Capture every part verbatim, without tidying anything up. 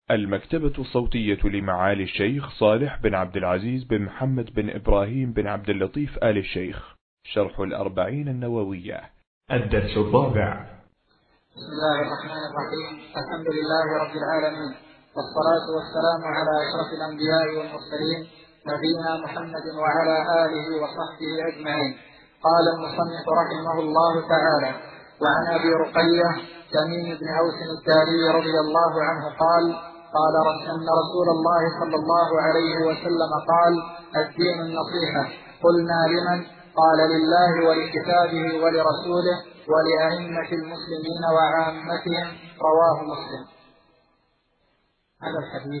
المكتبة الصوتية لمعالي الشيخ صالح بن عبد العزيز بن محمد بن إبراهيم بن عبد اللطيف آل الشيخ، شرح الأربعين النووية، الدرس الرابع. بسم الله الرحمن الرحيم. الحمد لله رب العالمين، والصلاة والسلام على أشرف الأنبياء والمرسلين، نبينا محمد وعلى آله وصحبه أجمعين. قال المصنف رحمه الله تعالى: وعن أبي رقية تميم بن أوس الداري رضي الله عنه قال: قال أن رسول الله صلى الله عليه وسلم قال: الدين النصيحة. قلنا: لمن؟ قال: لله ولكتابه ولرسوله ولأئمة المسلمين وعامتهم. رواه مسلم. هذا الحديث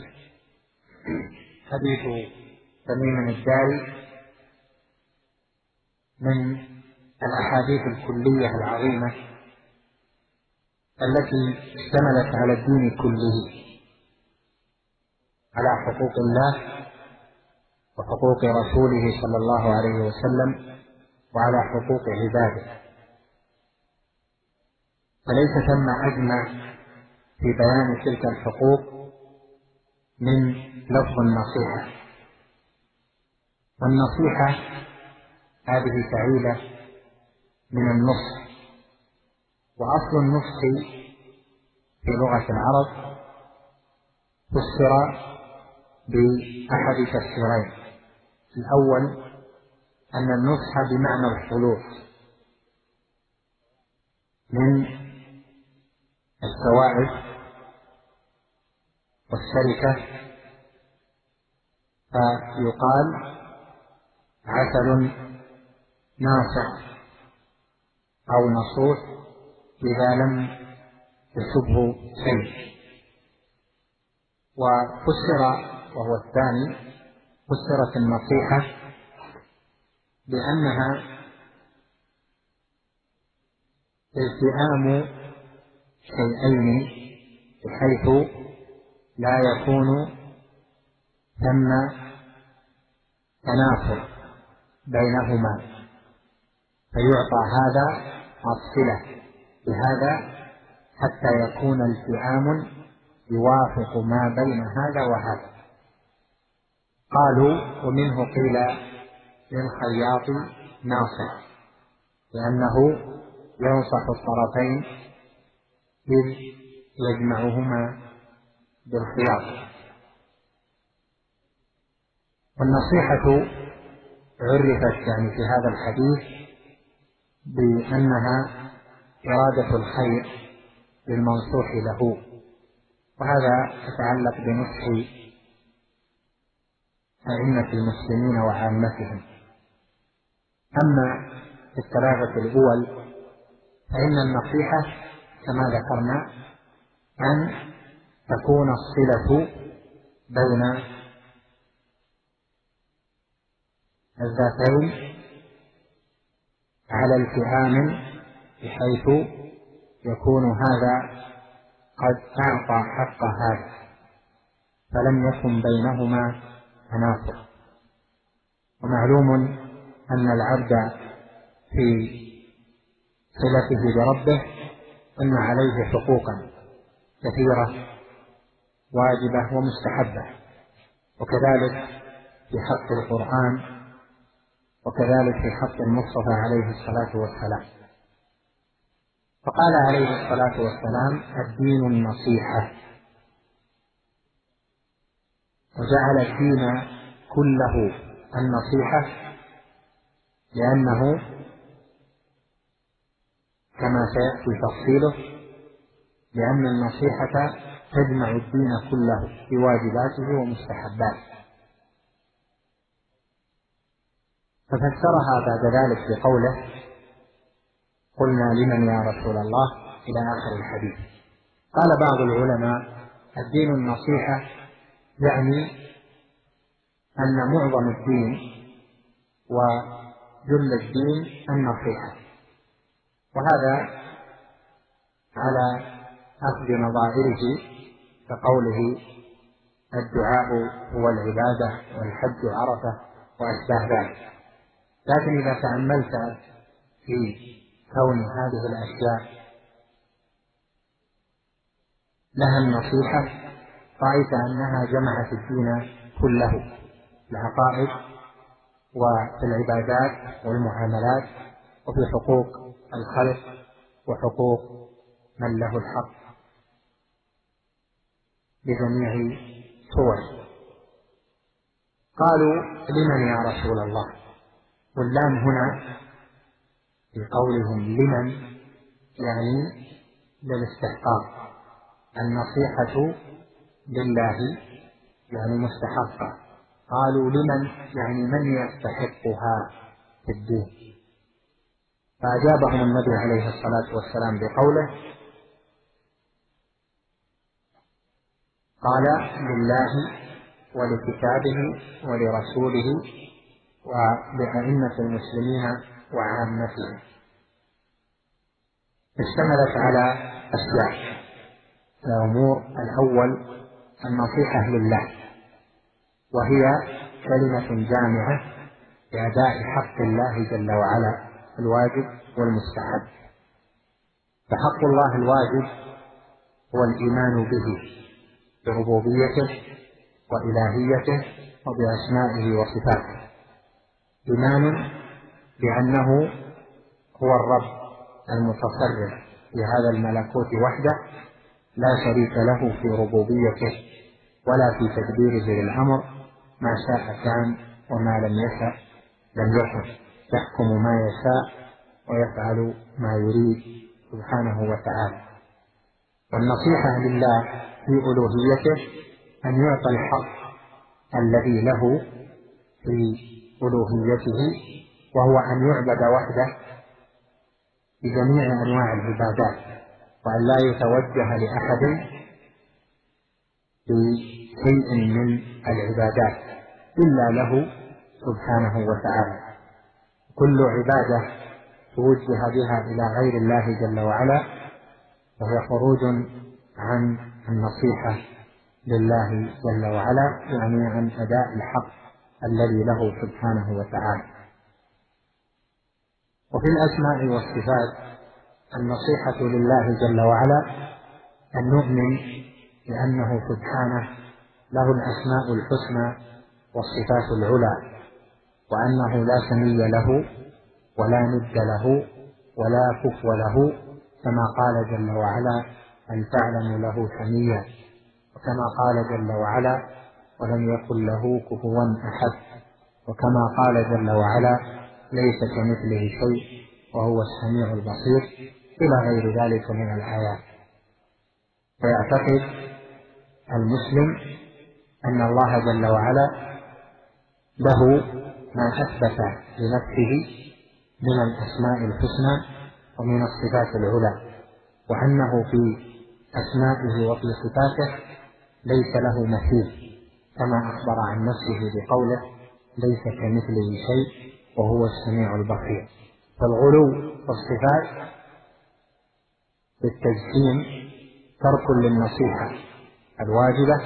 حديث تميم الداري من الأحاديث الكلية العظيمة التي اشتملت على الدين كله، على حقوق الله وحقوق رسوله صلى الله عليه وسلم وعلى حقوق عباده، فليس ثم أجمع في بيان تلك الحقوق من لفظ النصيحة. والنصيحة هذه فعيلة من النصح، وأصل النصح في لغة العرب فسر بأحد تفسيرين: الأول أن النصح بمعنى الخلوص من السوائف والشركة، فيقال عسل ناصع أو نصوح إذا لم يشبه شيء. وفسر، وهو الثاني، فسرت النصيحة بأنها التئام شيئين بحيث لا يكون ثم تنافر بينهما، فيعطى هذا الصلة بهذا حتى يكون التئام يوافق ما بين هذا وهذا. قالوا: ومنه قيل للخياط ناصح، لأنه ينصح الطرفين إذ يجمعهما بالخياط. والنصيحة عرفت يعني في هذا الحديث بأنها إرادة الخير للمنصوح له، وهذا يتعلق بنصح أئمة المسلمين وعامتهم. أما في الثلاثة الأول فإن النصيحة كما ذكرنا أن تكون الصلة بين الذاتين على التئام بحيث يكون هذا قد أعطى حق هذا فلم يكن بينهما تنافر. ومعلوم أن العبد في صلته بربه أن عليه حقوقا كثيرة واجبة ومستحبة، وكذلك في حق القرآن، وكذلك في حق المصطفى عليه الصلاة والسلام. فقال عليه الصلاة والسلام: الدين النصيحة، وجعل الدين كله النصيحة، لأنه كما سيأتي تفصيله لأن النصيحة تجمع الدين كله في واجباته ومستحباته. ففسرها بعد ذلك بقوله: قلنا: لمن يا رسول الله؟ إلى آخر الحديث. قال بعض العلماء: الدين النصيحة يعني أن معظم الدين وجل الدين النصيحة، وهذا على أخذ نظائره كقوله: الدعاء هو العبادة والحج عرفة وأشباه ذلك. لكن إذا تأملت في كون هذه الأشياء لها النصيحة رأيت أنها جمعت الدين كله، العقائد وفي العبادات والمعاملات وفي حقوق الخلق وحقوق من له الحق بجميع صوره. قالوا لمن يا رسول الله؟ واللام هنا في قولهم لمن يعني للاستحقاق، النصيحة لله يعني مستحقة. قالوا لمن يعني من يستحقها في الدين. فأجابهم النبي عليه الصلاة والسلام بقوله قال لله ولكتابه ولرسوله ولأئمة المسلمين وعامتهم. اشتملت على أشياء. الأمور الأول النصيحة لله، وهي كلمة جامعة لأداء حق الله جل وعلا الواجب والمستحب. فحق الله الواجب هو الإيمان به بربوبيته وإلهيته وبأسمائه وصفاته، إيمان بأنه هو الرب المتصرف في هذا الملكوت وحده لا شريك له في ربوبيته ولا في تدبيره للأمر، ما شاء كان وما لم يشأ لم يكن، يحكم ما يشاء ويفعل ما يريد سبحانه وتعالى. والنصيحة لله في ألوهيته أن يعطى الحق الذي له في ألوهيته، وهو أن يعبد وحده بجميع أنواع العبادات، وأن لا يتوجه لأحد بشيء من العبادات إلا له سبحانه وتعالى. كل عبادة توجه بها إلى غير الله جل وعلا وهي خروج عن النصيحة لله جل وعلا، يعني عن أداء الحق الذي له سبحانه وتعالى. وفي الأسماء والصفات النصيحة لله جل وعلا أن نؤمن بأنه سبحانه له الأسماء الحسنى والصفات العلى، وأنه لا سمي له ولا ند له ولا كفو له، كما قال جل وعلا أن تعلم له سميا، وكما قال جل وعلا ولم يكن له كفوا أحد، وكما قال جل وعلا ليس كمثله شيء وهو السميع البصير، إلى غير ذلك من الآيات. فيعتقد المسلم أن الله جل وعلا له ما أثبت لنفسه من الأسماء الحسنى ومن الصفات العلى، وأنه في أسمائه وفي صفاته ليس له مثيل، كما أخبر عن نفسه بقوله ليس كمثله شيء وهو السميع البصير. فالغلو في الصفات بالتجسيم ترك للنصيحة الواجبة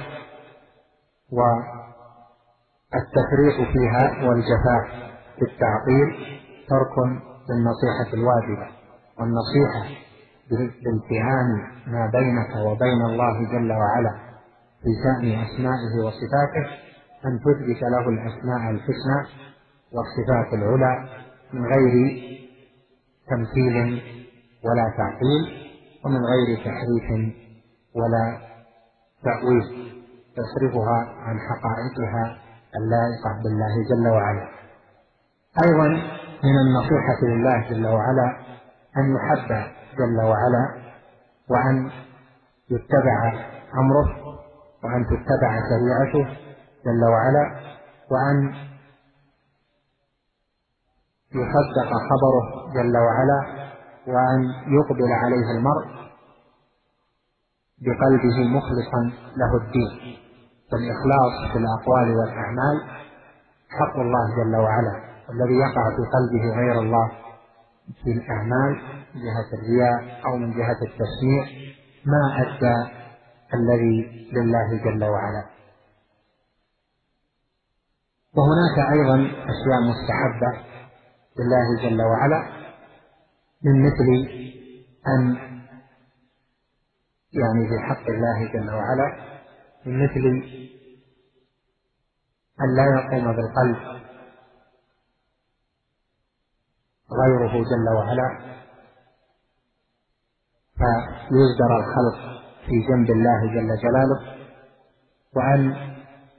والتفريط فيها والجفاف في التعطيل ترك للنصيحة الواجبة. والنصيحة بالامتهان ما بينك وبين الله جل وعلا في شأن أسمائه وصفاته أن تثبت له الأسماء الحسنى والصفات العلى من غير تمثيل ولا تعطيل، ومن غير تحريف ولا تأويل تصرفها عن حقائقها اللائقة بالله جل وعلا. أيضا من النصيحة لله جل وعلا أن يحب جل وعلا، وأن يتبع أمره، وأن تتبع شريعته جل وعلا، وأن يصدق خبره جل وعلا، وأن يقبل عليه المرء بقلبه مخلصا له الدين. فالإخلاص في الأقوال والأعمال حق الله جل وعلا، الذي يقع في قلبه غير الله في الأعمال من جهة الرياء أو من جهة التسميع ما أدى الذي لله جل وعلا. وهناك أيضا أشياء مستحبة لله جل وعلا، من مثل أن يعني في حق الله جل وعلا من مثل أن لا يقوم بالقلب غيره جل وعلا فيصدر الخلق في جنب الله جل جلاله، وأن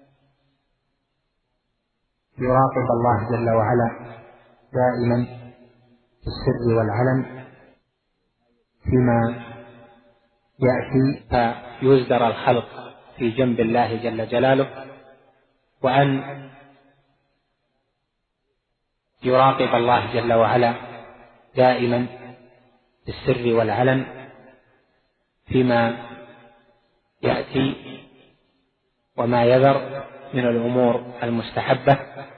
يراقب الله جل وعلا دائما في السر والعلن فيما يأتي، فيصدر الخلق في جنب الله جل جلاله، وأن يراقب الله جل وعلا دائما في السر والعلن فيما يأتي وما يذر من الأمور المستحبة،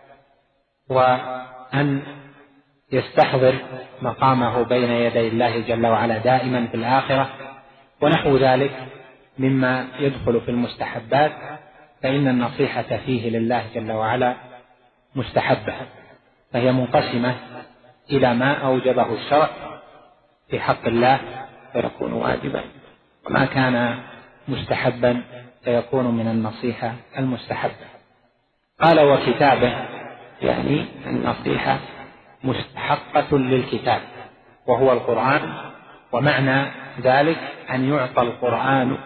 وأن يستحضر مقامه بين يدي الله جل وعلا دائما في الآخرة ونحو ذلك مما يدخل في المستحبات، فإن النصيحة فيه لله جل وعلا مستحبة، فهي منقسمة إلى ما أوجبه الشرع في حق الله فيكون واجبا، وما كان مستحبا فيكون من النصيحة المستحبة. قال وكتابه، يعني النصيحة مستحقة للكتاب وهو القرآن، ومعنى ذلك أن يعطى القرآن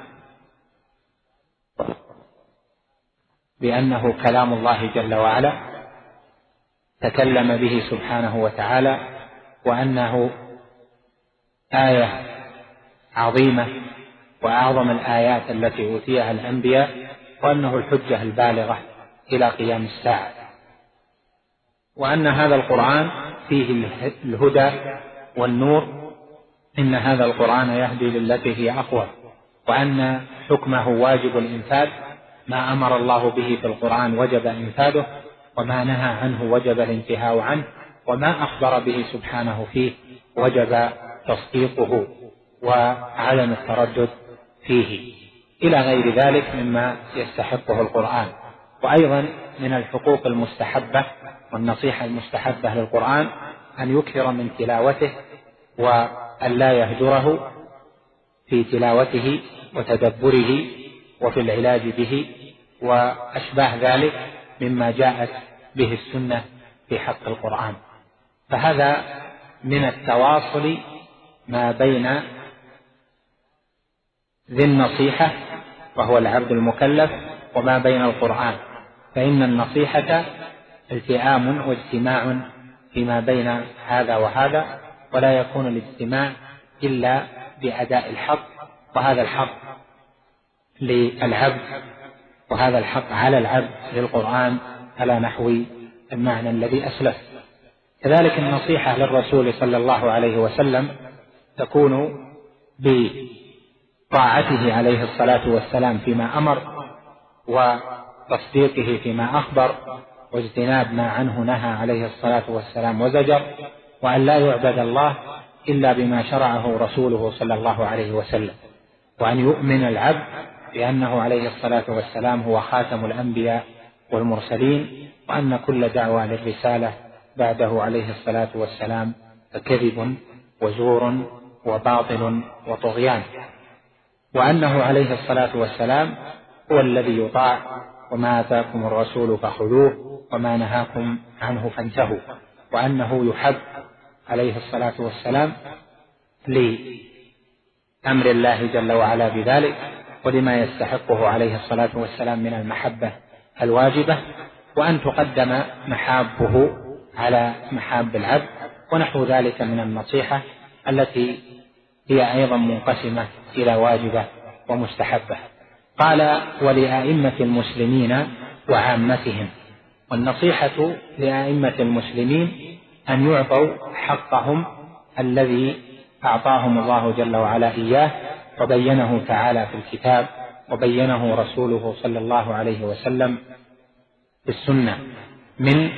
بأنه كلام الله جل وعلا تكلم به سبحانه وتعالى، وأنه آية عظيمة وأعظم الآيات التي أوتيها الأنبياء، وأنه الحجة البالغة إلى قيام الساعة، وأن هذا القرآن فيه الهدى والنور، إن هذا القرآن يهدي للتي هي أقوى، وأن حكمه واجب الإنفاذ، ما أمر الله به في القرآن وجب إنفاذه، وما نهى عنه وجب الانتهاء عنه، وما أخبر به سبحانه فيه وجب تصديقه وعدم التردد فيه، إلى غير ذلك مما يستحقه القرآن. وأيضا من الحقوق المستحبة والنصيحة المستحبة للقرآن أن يكثر من تلاوته، وأن لا يهجره في تلاوته وتدبره وفي العلاج به وأشباه ذلك مما جاءت به السنة في حق القرآن. فهذا من التواصل ما بين ذي النصيحة وهو العبد المكلف وما بين القرآن، فإن النصيحة التئام واجتماع فيما بين هذا وهذا، ولا يكون الاجتماع إلا بأداء الحق، وهذا الحق للعبد وهذا الحق على العبد للقرآن على نحو المعنى الذي أسلف. كذلك النصيحة للرسول صلى الله عليه وسلم تكون بطاعته عليه الصلاة والسلام فيما أمر، وتصديقه فيما أخبر، واجتناب ما عنه نهى عليه الصلاة والسلام وزجر، وأن لا يعبد الله إلا بما شرعه رسوله صلى الله عليه وسلم، وأن يؤمن العبد بأنه عليه الصلاة والسلام هو خاتم الأنبياء والمرسلين، وأن كل دعوة للرسالة بعده عليه الصلاة والسلام كذب وزور وباطل وطغيان، وأنه عليه الصلاة والسلام هو الذي يطاع، وما آتاكم الرسول فخذوه وما نهاكم عنه فانتهوا، وأنه يحب عليه الصلاة والسلام لأمر الله جل وعلا بذلك، ولما يستحقه عليه الصلاة والسلام من المحبة الواجبة، وأن تقدم محابه على محاب العبد، ونحو ذلك من النصيحة التي هي أيضا منقسمة إلى واجبة ومستحبة. قال ولأئمة المسلمين وعامتهم، والنصيحة لأئمة المسلمين أن يعطوا حقهم الذي أعطاهم الله جل وعلا إياه، وبينه تعالى في الكتاب، وبينه رسوله صلى الله عليه وسلم في السنة، من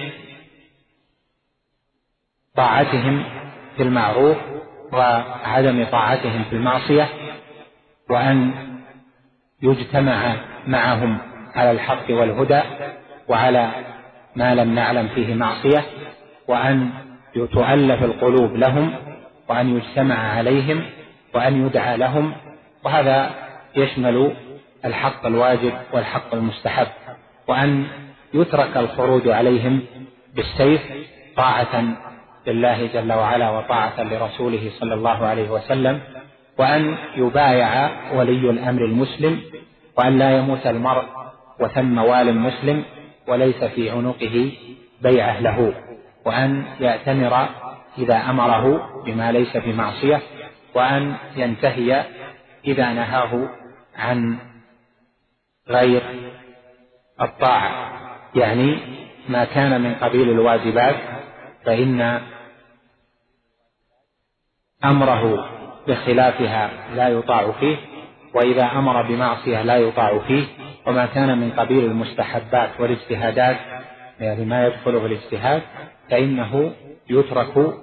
طاعتهم في المعروف وعدم طاعتهم في المعصية، وأن يجتمع معهم على الحق والهدى وعلى ما لم نعلم فيه معصية، وأن تؤلف القلوب لهم، وأن يجتمع عليهم، وأن يدعى لهم، وهذا يشمل الحق الواجب والحق المستحب، وأن يترك الخروج عليهم بالسيف طاعة لله جل وعلا وطاعة لرسوله صلى الله عليه وسلم، وأن يبايع ولي الأمر المسلم، وأن لا يموت المرء وثم وال مسلم وليس في عنقه بيعة له، وأن يأتمر إذا أمره بما ليس بمعصية، وأن ينتهي إذا نهاه عن غير الطاعة، يعني ما كان من قبيل الواجبات فإن أمره بخلافها لا يطاع فيه، وإذا أمر بمعصية لا يطاع فيه، وما كان من قبيل المستحبات والاجتهادات يعني ما يدخل في الاجتهاد فإنه يترك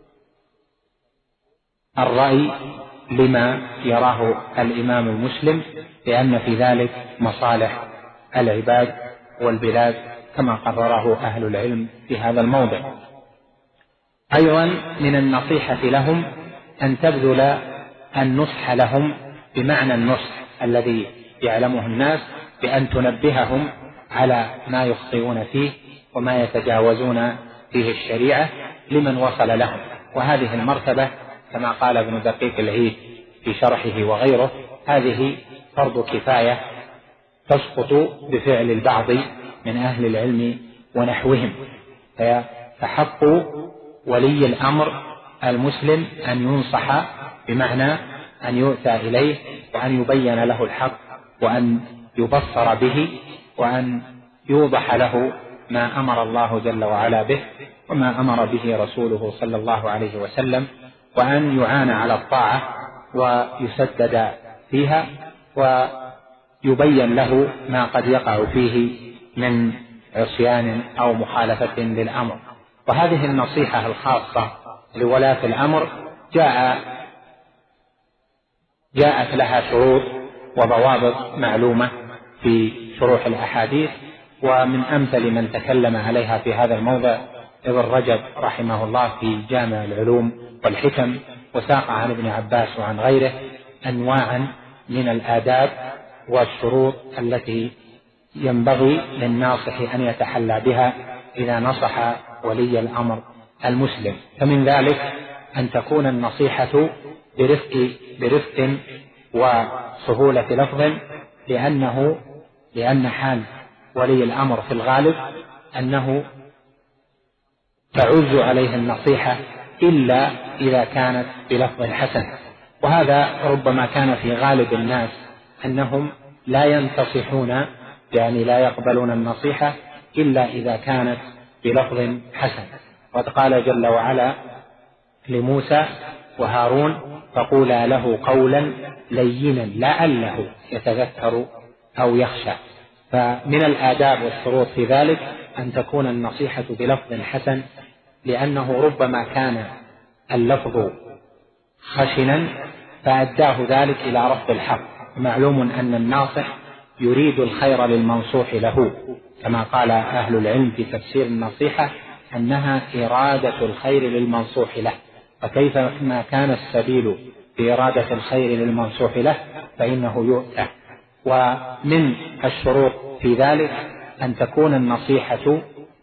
الرأي لما يراه الإمام المسلم، لأن في ذلك مصالح العباد والبلاد كما قرره أهل العلم في هذا الموضع. أيضا من النصيحة لهم أن تبذل النصح لهم بمعنى النصح الذي يعلمه الناس، بأن تنبههم على ما يخطئون فيه وما يتجاوزون فيه الشريعة لمن وصل لهم. وهذه المرتبة كما قال ابن دقيق العيد في شرحه وغيره، هذه فرض كفاية تسقط بفعل البعض من أهل العلم ونحوهم، فحق ولي الأمر المسلم أن ينصح بمعنى أن يؤتى إليه وأن يبين له الحق وأن يبصر به وأن يوضح له ما أمر الله جل وعلا به وما أمر به رسوله صلى الله عليه وسلم، وأن يعان على الطاعة ويسدد فيها ويبين له ما قد يقع فيه من عصيان أو مخالفة للأمر. وهذه النصيحة الخاصة لولاة الأمر جاء جاءت لها شروط وضوابط معلومة في شروح الأحاديث، ومن أمثل من تكلم عليها في هذا الموضع ابن رجب رحمه الله في جامع العلوم والحكم، وساق عن ابن عباس وعن غيره أنواعا من الآداب والشروط التي ينبغي للناصح أن يتحلى بها إذا نصح ولي الأمر المسلم. فمن ذلك أن تكون النصيحة برفق برفق وسهولة لفظ، لأنه لأن حال ولي الأمر في الغالب أنه تعز عليه النصيحة إلا إذا كانت بلفظ حسن، وهذا ربما كان في غالب الناس أنهم لا ينتصحون يعني لا يقبلون النصيحة إلا إذا كانت بلفظ حسن. وقد قال جل وعلا لموسى وهارون فقولا له قولا لينا لعله يتذكر أو يخشى. فمن الآداب والشروط في ذلك أن تكون النصيحة بلفظ حسن، لأنه ربما كان اللفظ خشنا فأداه ذلك إلى رفض الحق. معلوم أن الناصح يريد الخير للمنصوح له، كما قال أهل العلم في تفسير النصيحة أنها إرادة الخير للمنصوح له، فكيف ما كان السبيل بإرادة الخير للمنصوح له فإنه يؤتى. ومن الشروط في ذلك أن تكون النصيحة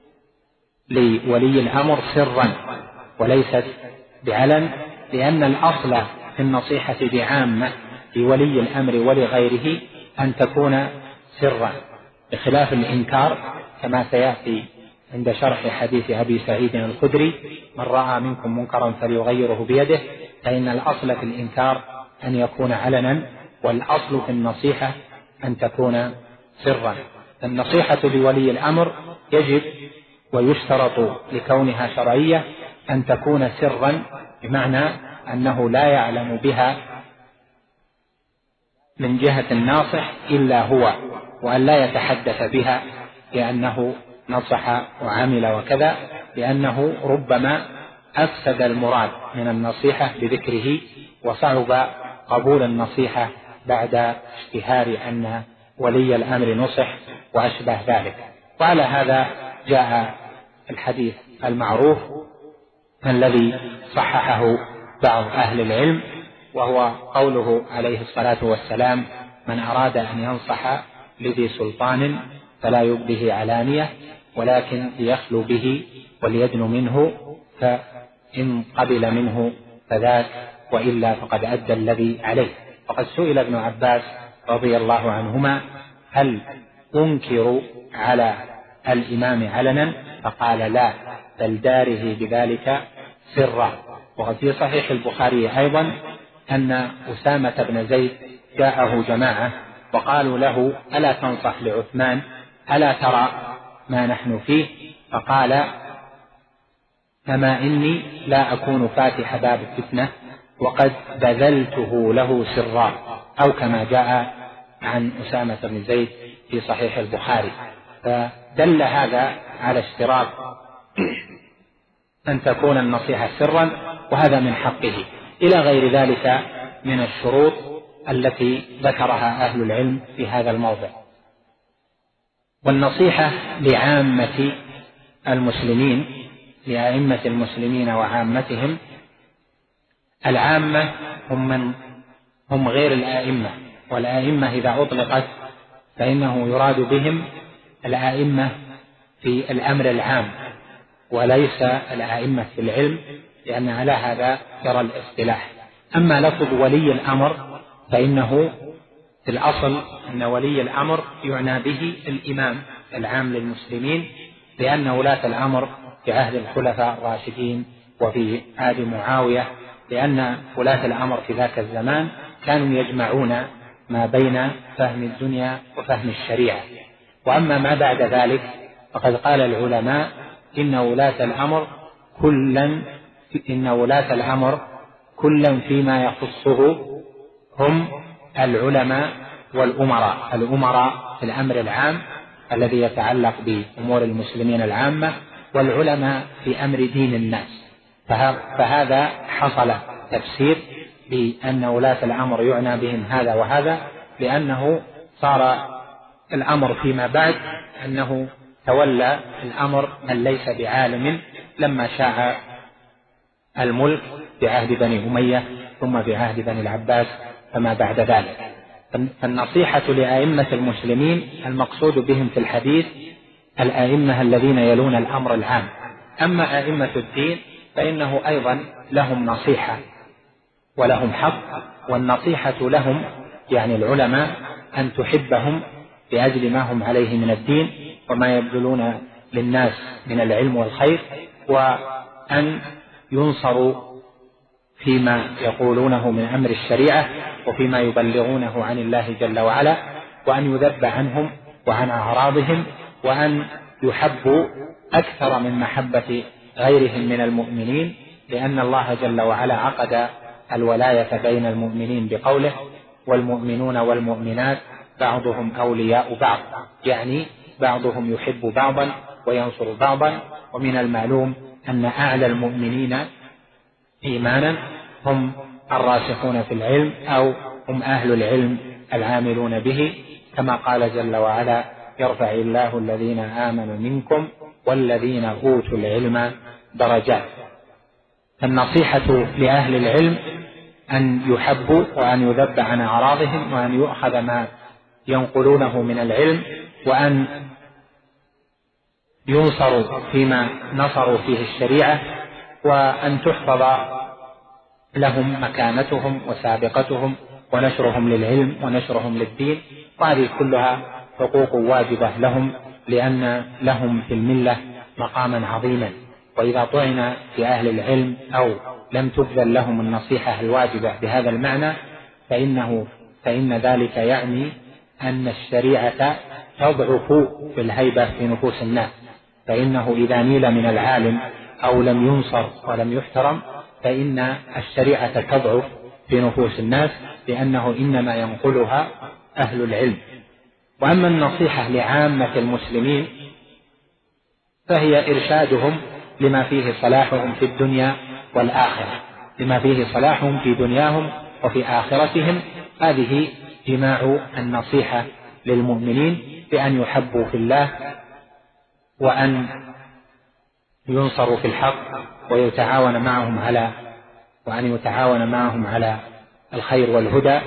لولي الأمر سرا وليست بعلن، لأن الأصل في النصيحة بعامة لولي الأمر ولغيره أن تكون سرا، بخلاف الإنكار كما سيأتي عند شرح حديث أبي سعيد الخدري من رأى منكم منكرا فليغيره بيده، فإن الأصل في الإنكار أن يكون علنا، والأصل في النصيحة أن تكون سرا. النصيحة لولي الأمر يجب ويشترط لكونها شرعية أن تكون سرا، بمعنى أنه لا يعلم بها من جهة الناصح إلا هو، وأن لا يتحدث بها لأنه نصح وعمل وكذا، لأنه ربما أفسد المراد من النصيحة بذكره وصعب قبول النصيحة بعد اشتهار أن ولي الأمر نصح وأشبه ذلك. وعلى هذا جاء الحديث المعروف الذي صححه بعض أهل العلم، وهو قوله عليه الصلاة والسلام من أراد أن ينصح لذي سلطان فلا يبده علانية، ولكن ليخلو به وليدنو منه، فإن قبل منه فذاك، وإلا فقد أدى الذي عليه. وقد سئل ابن عباس رضي الله عنهما: هل أنكر على الإمام علنا؟ فقال: لا، بل داره بذلك سرا. وقد في صحيح البخاري أيضا أن أسامة بن زيد جاءه جماعة وقالوا له: ألا تنصح لعثمان؟ ألا ترى ما نحن فيه؟ فقال: أما إني لا أكون فاتح باب الفتنة وقد بذلته له سرا، أو كما جاء عن أسامة بن زيد في صحيح البخاري. فدل هذا على اشتراط أن تكون النصيحة سرا، وهذا من حقه، إلى غير ذلك من الشروط التي ذكرها أهل العلم في هذا الموضع. والنصيحة لعامة المسلمين، لأئمة المسلمين وعامتهم. العامة هم من هم غير الآئمة، والآئمة إذا أطلقت فإنه يراد بهم الآئمة في الأمر العام، وليس الآئمة في العلم، لأن على هذا يرى الاصطلاح. أما لفظ ولي الأمر فإنه في الأصل أن ولي الأمر يعنى به الإمام العام للمسلمين، لأن ولاة الأمر في عهد الخلفاء الراشدين وفي عهد معاوية، لأن ولاة الأمر في ذاك الزمان كانوا يجمعون ما بين فهم الدنيا وفهم الشريعة. وأما ما بعد ذلك فقد قال العلماء إن ولاة الأمر كلا إن ولاة الأمر كلا فيما يخصه هم العلماء والأمراء. الأمراء في الأمر العام الذي يتعلق بأمور المسلمين العامة، والعلماء في أمر دين الناس. فهذا حصل تفسير بأن ولاة الأمر يعنى بهم هذا وهذا، لأنه صار الأمر فيما بعد أنه تولى الأمر من ليس بعالم لما شاع الملك بعهد بني أمية ثم بعهد بني العباس فما بعد ذلك. فالنصيحة لأئمة المسلمين المقصود بهم في الحديث الأئمة الذين يلون الأمر العام. أما أئمة الدين فإنه أيضا لهم نصيحة ولهم حق، والنصيحة لهم يعني العلماء أن تحبهم لأجل ما هم عليه من الدين وما يبذلون للناس من العلم والخير، وأن ينصروا فيما يقولونه من أمر الشريعة وفيما يبلغونه عن الله جل وعلا، وأن يذب عنهم وعن أعراضهم، وأن يحبوا أكثر من محبة غيرهم من المؤمنين، لأن الله جل وعلا عقد الولاية بين المؤمنين بقوله: والمؤمنون والمؤمنات بعضهم أولياء بعض، يعني بعضهم يحب بعضا وينصر بعضا. ومن المعلوم أن أعلى المؤمنين إيمانا هم الراسخون في العلم، أو هم أهل العلم العاملون به، كما قال جل وعلا: يرفع الله الذين آمنوا منكم والذين أوتوا العلم درجات. النصيحة لأهل العلم أن يحبوا وأن يذب عن أعراضهم، وأن يؤخذ ما ينقلونه من العلم، وأن ينصروا فيما نصروا فيه الشريعة، وأن تحفظ لهم مكانتهم وسابقتهم ونشرهم للعلم ونشرهم للدين. وهذه كلها حقوق واجبة لهم، لأن لهم في الملة مقاما عظيما. وإذا طعن في أهل العلم أو لم تبذل لهم النصيحة الواجبة بهذا المعنى فإنه فإن ذلك يعني أن الشريعة تضعف في الهيبة في نفوس الناس. فإنه إذا نيل من العالم أو لم ينصر ولم يحترم فإن الشريعة تضعف في نفوس الناس، لأنه إنما ينقلها أهل العلم. وأما النصيحة لعامة المسلمين فهي إرشادهم لما فيه صلاحهم في الدنيا والآخرة، لما فيه صلاحهم في دنياهم وفي آخرتهم. هذه جماع النصيحة للمؤمنين بأن يحبوا في الله، وأن ينصروا في الحق، ويتعاون معهم على وأن يتعاون معهم على الخير والهدى،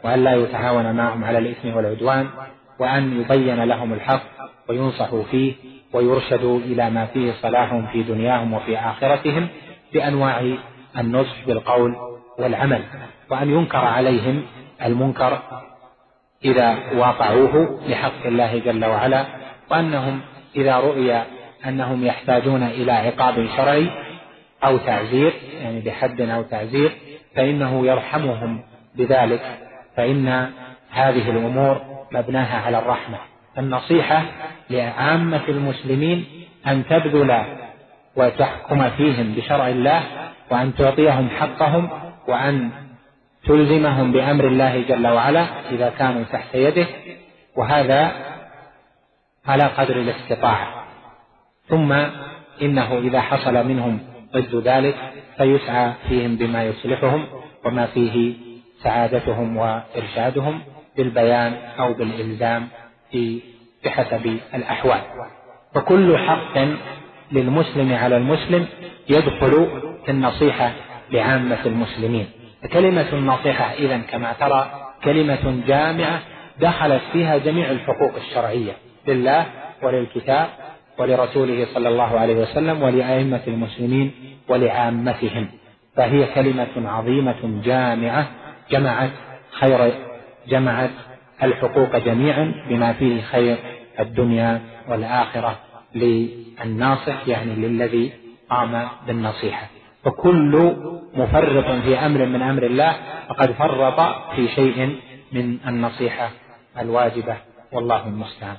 وأن لا يتهاون معهم على الإثم والعدوان، وأن يبين لهم الحق وينصحوا فيه ويرشدوا إلى ما فيه صلاحهم في دنياهم وفي آخرتهم بأنواع النصح بالقول والعمل، وأن ينكر عليهم المنكر إذا واقعوه لحق الله جل وعلا، وأنهم إذا رؤي أنهم يحتاجون إلى عقاب شرعي أو تعزير يعني بحد أو تعزير فإنه يرحمهم بذلك، فإن هذه الأمور مبناها على الرحمة. النصيحة لعامة المسلمين أن تبذل وتحكم فيهم بشرع الله، وأن تعطيهم حقهم، وأن تلزمهم بأمر الله جل وعلا إذا كانوا تحت يده، وهذا على قدر الاستطاعة. ثم إنه إذا حصل منهم ضد ذلك فيسعى فيهم بما يصلحهم وما فيه سعادتهم وإرشادهم بالبيان أو بالإلزام بحسب الأحوال. فكل حق للمسلم على المسلم يدخل في النصيحة لعامة المسلمين. كلمة النصيحة إذن كما ترى كلمة جامعة دخلت فيها جميع الحقوق الشرعية لله وللكتاب ولرسوله صلى الله عليه وسلم ولأئمة المسلمين ولعامتهم، فهي كلمة عظيمة جامعة جمعت خير جمعت الحقوق جميعا بما فيه خير الدنيا والآخرة للناصح يعني للذي قام بالنصيحة. فكل مفرط في أمر من أمر الله فقد فرط في شيء من النصيحة الواجبة، والله المستعان.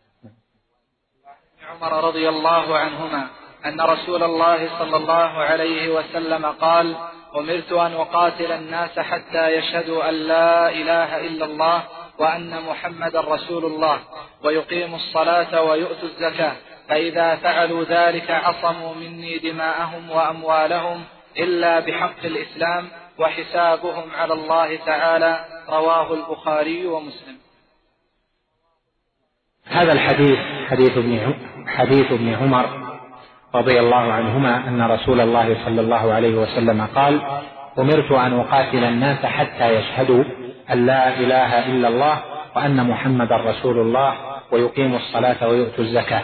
عمر رضي الله عنهما أن رسول الله صلى الله عليه وسلم قال: أمرت أن أقاتل الناس حتى يشهدوا أن لا إله إلا الله وأن محمد رسول الله ويقيموا الصلاة ويؤتوا الزكاة، فإذا فعلوا ذلك عصموا مني دماءهم وأموالهم إلا بحق الإسلام وحسابهم على الله تعالى. رواه البخاري ومسلم. هذا الحديث حديث ابن حديث ابن عمر رضي الله عنهما أن رسول الله صلى الله عليه وسلم قال: أمرت أن أقاتل الناس حتى يشهدوا أن لا إله إلا الله وأن محمد رسول الله ويقيموا الصلاة ويؤتوا الزكاة.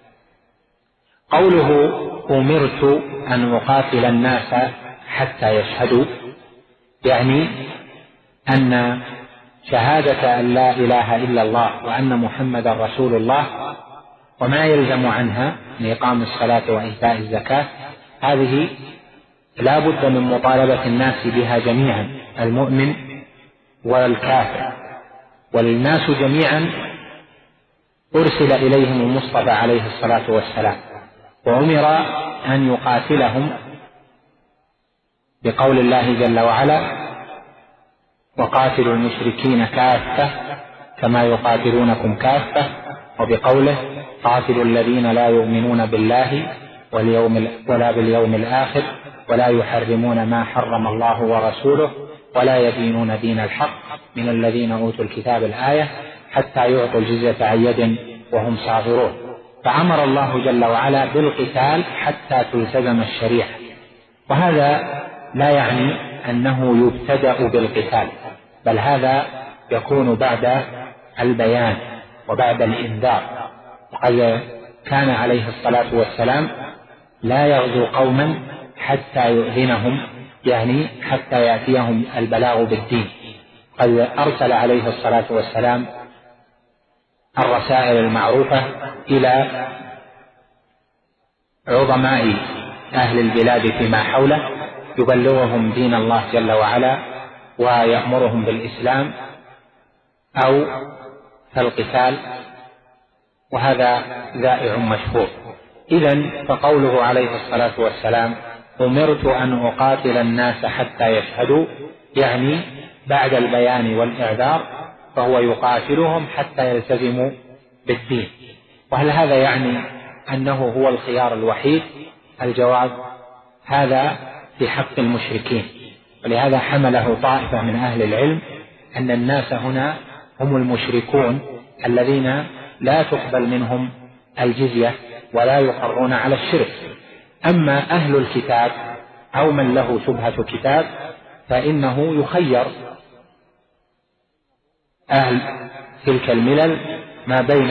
قوله أمرت أن أقاتل الناس حتى يشهدوا يعني أن شهادة أن لا إله إلا الله وأن محمد رسول الله وما يلزم عنها من إقام الصلاة وإيتاء الزكاة هذه لا بد من مطالبة الناس بها جميعا، المؤمن والكافر، والناس جميعا أرسل إليهم المصطفى عليه الصلاة والسلام، وأمر أن يقاتلهم بقول الله جل وعلا: وقاتلوا المشركين كافة كما يقاتلونكم كافة، وبقوله: قاتلوا الذين لا يؤمنون بالله واليوم ولا باليوم الآخر ولا يحرمون ما حرم الله ورسوله ولا يدينون دين الحق من الذين أوتوا الكتاب الآية حتى يعطوا الجزية عن يد وهم صاغرون. فأمر الله جل وعلا بالقتال حتى تلتزم الشريعة، وهذا لا يعني أنه يبتدأ بالقتال، بل هذا يكون بعد البيان وبعد الإنذار. وقد كان عليه الصلاة والسلام لا يغزو قوما حتى يؤذنهم يعني حتى يأتيهم البلاغ بالدين. قد أرسل عليه الصلاة والسلام الرسائل المعروفة إلى عظماء أهل البلاد فيما حوله يبلغهم دين الله جل وعلا ويأمرهم بالإسلام أو القتال، وهذا ذائع مشهور. إذن فقوله عليه الصلاة والسلام: أمرت أن أقاتل الناس حتى يشهدوا يعني بعد البيان والإعذار، فهو يقاتلهم حتى يلتزموا بالدين. وهل هذا يعني أنه هو الخيار الوحيد؟ الجواب: هذا في حق المشركين، ولهذا حمله طائفة من أهل العلم أن الناس هنا هم المشركون الذين لا تقبل منهم الجزية ولا يقرون على الشرك. أما أهل الكتاب أو من له شبهة كتاب فإنه يخير أهل تلك الملل ما بين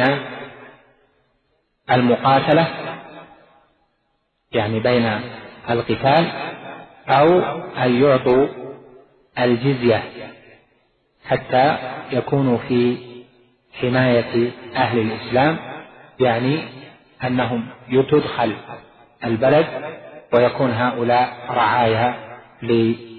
المقاتلة يعني بين القتال أو أن يعطوا الجزية حتى يكونوا في حماية أهل الإسلام، يعني أنهم تدخل البلد ويكون هؤلاء رعايا لدولة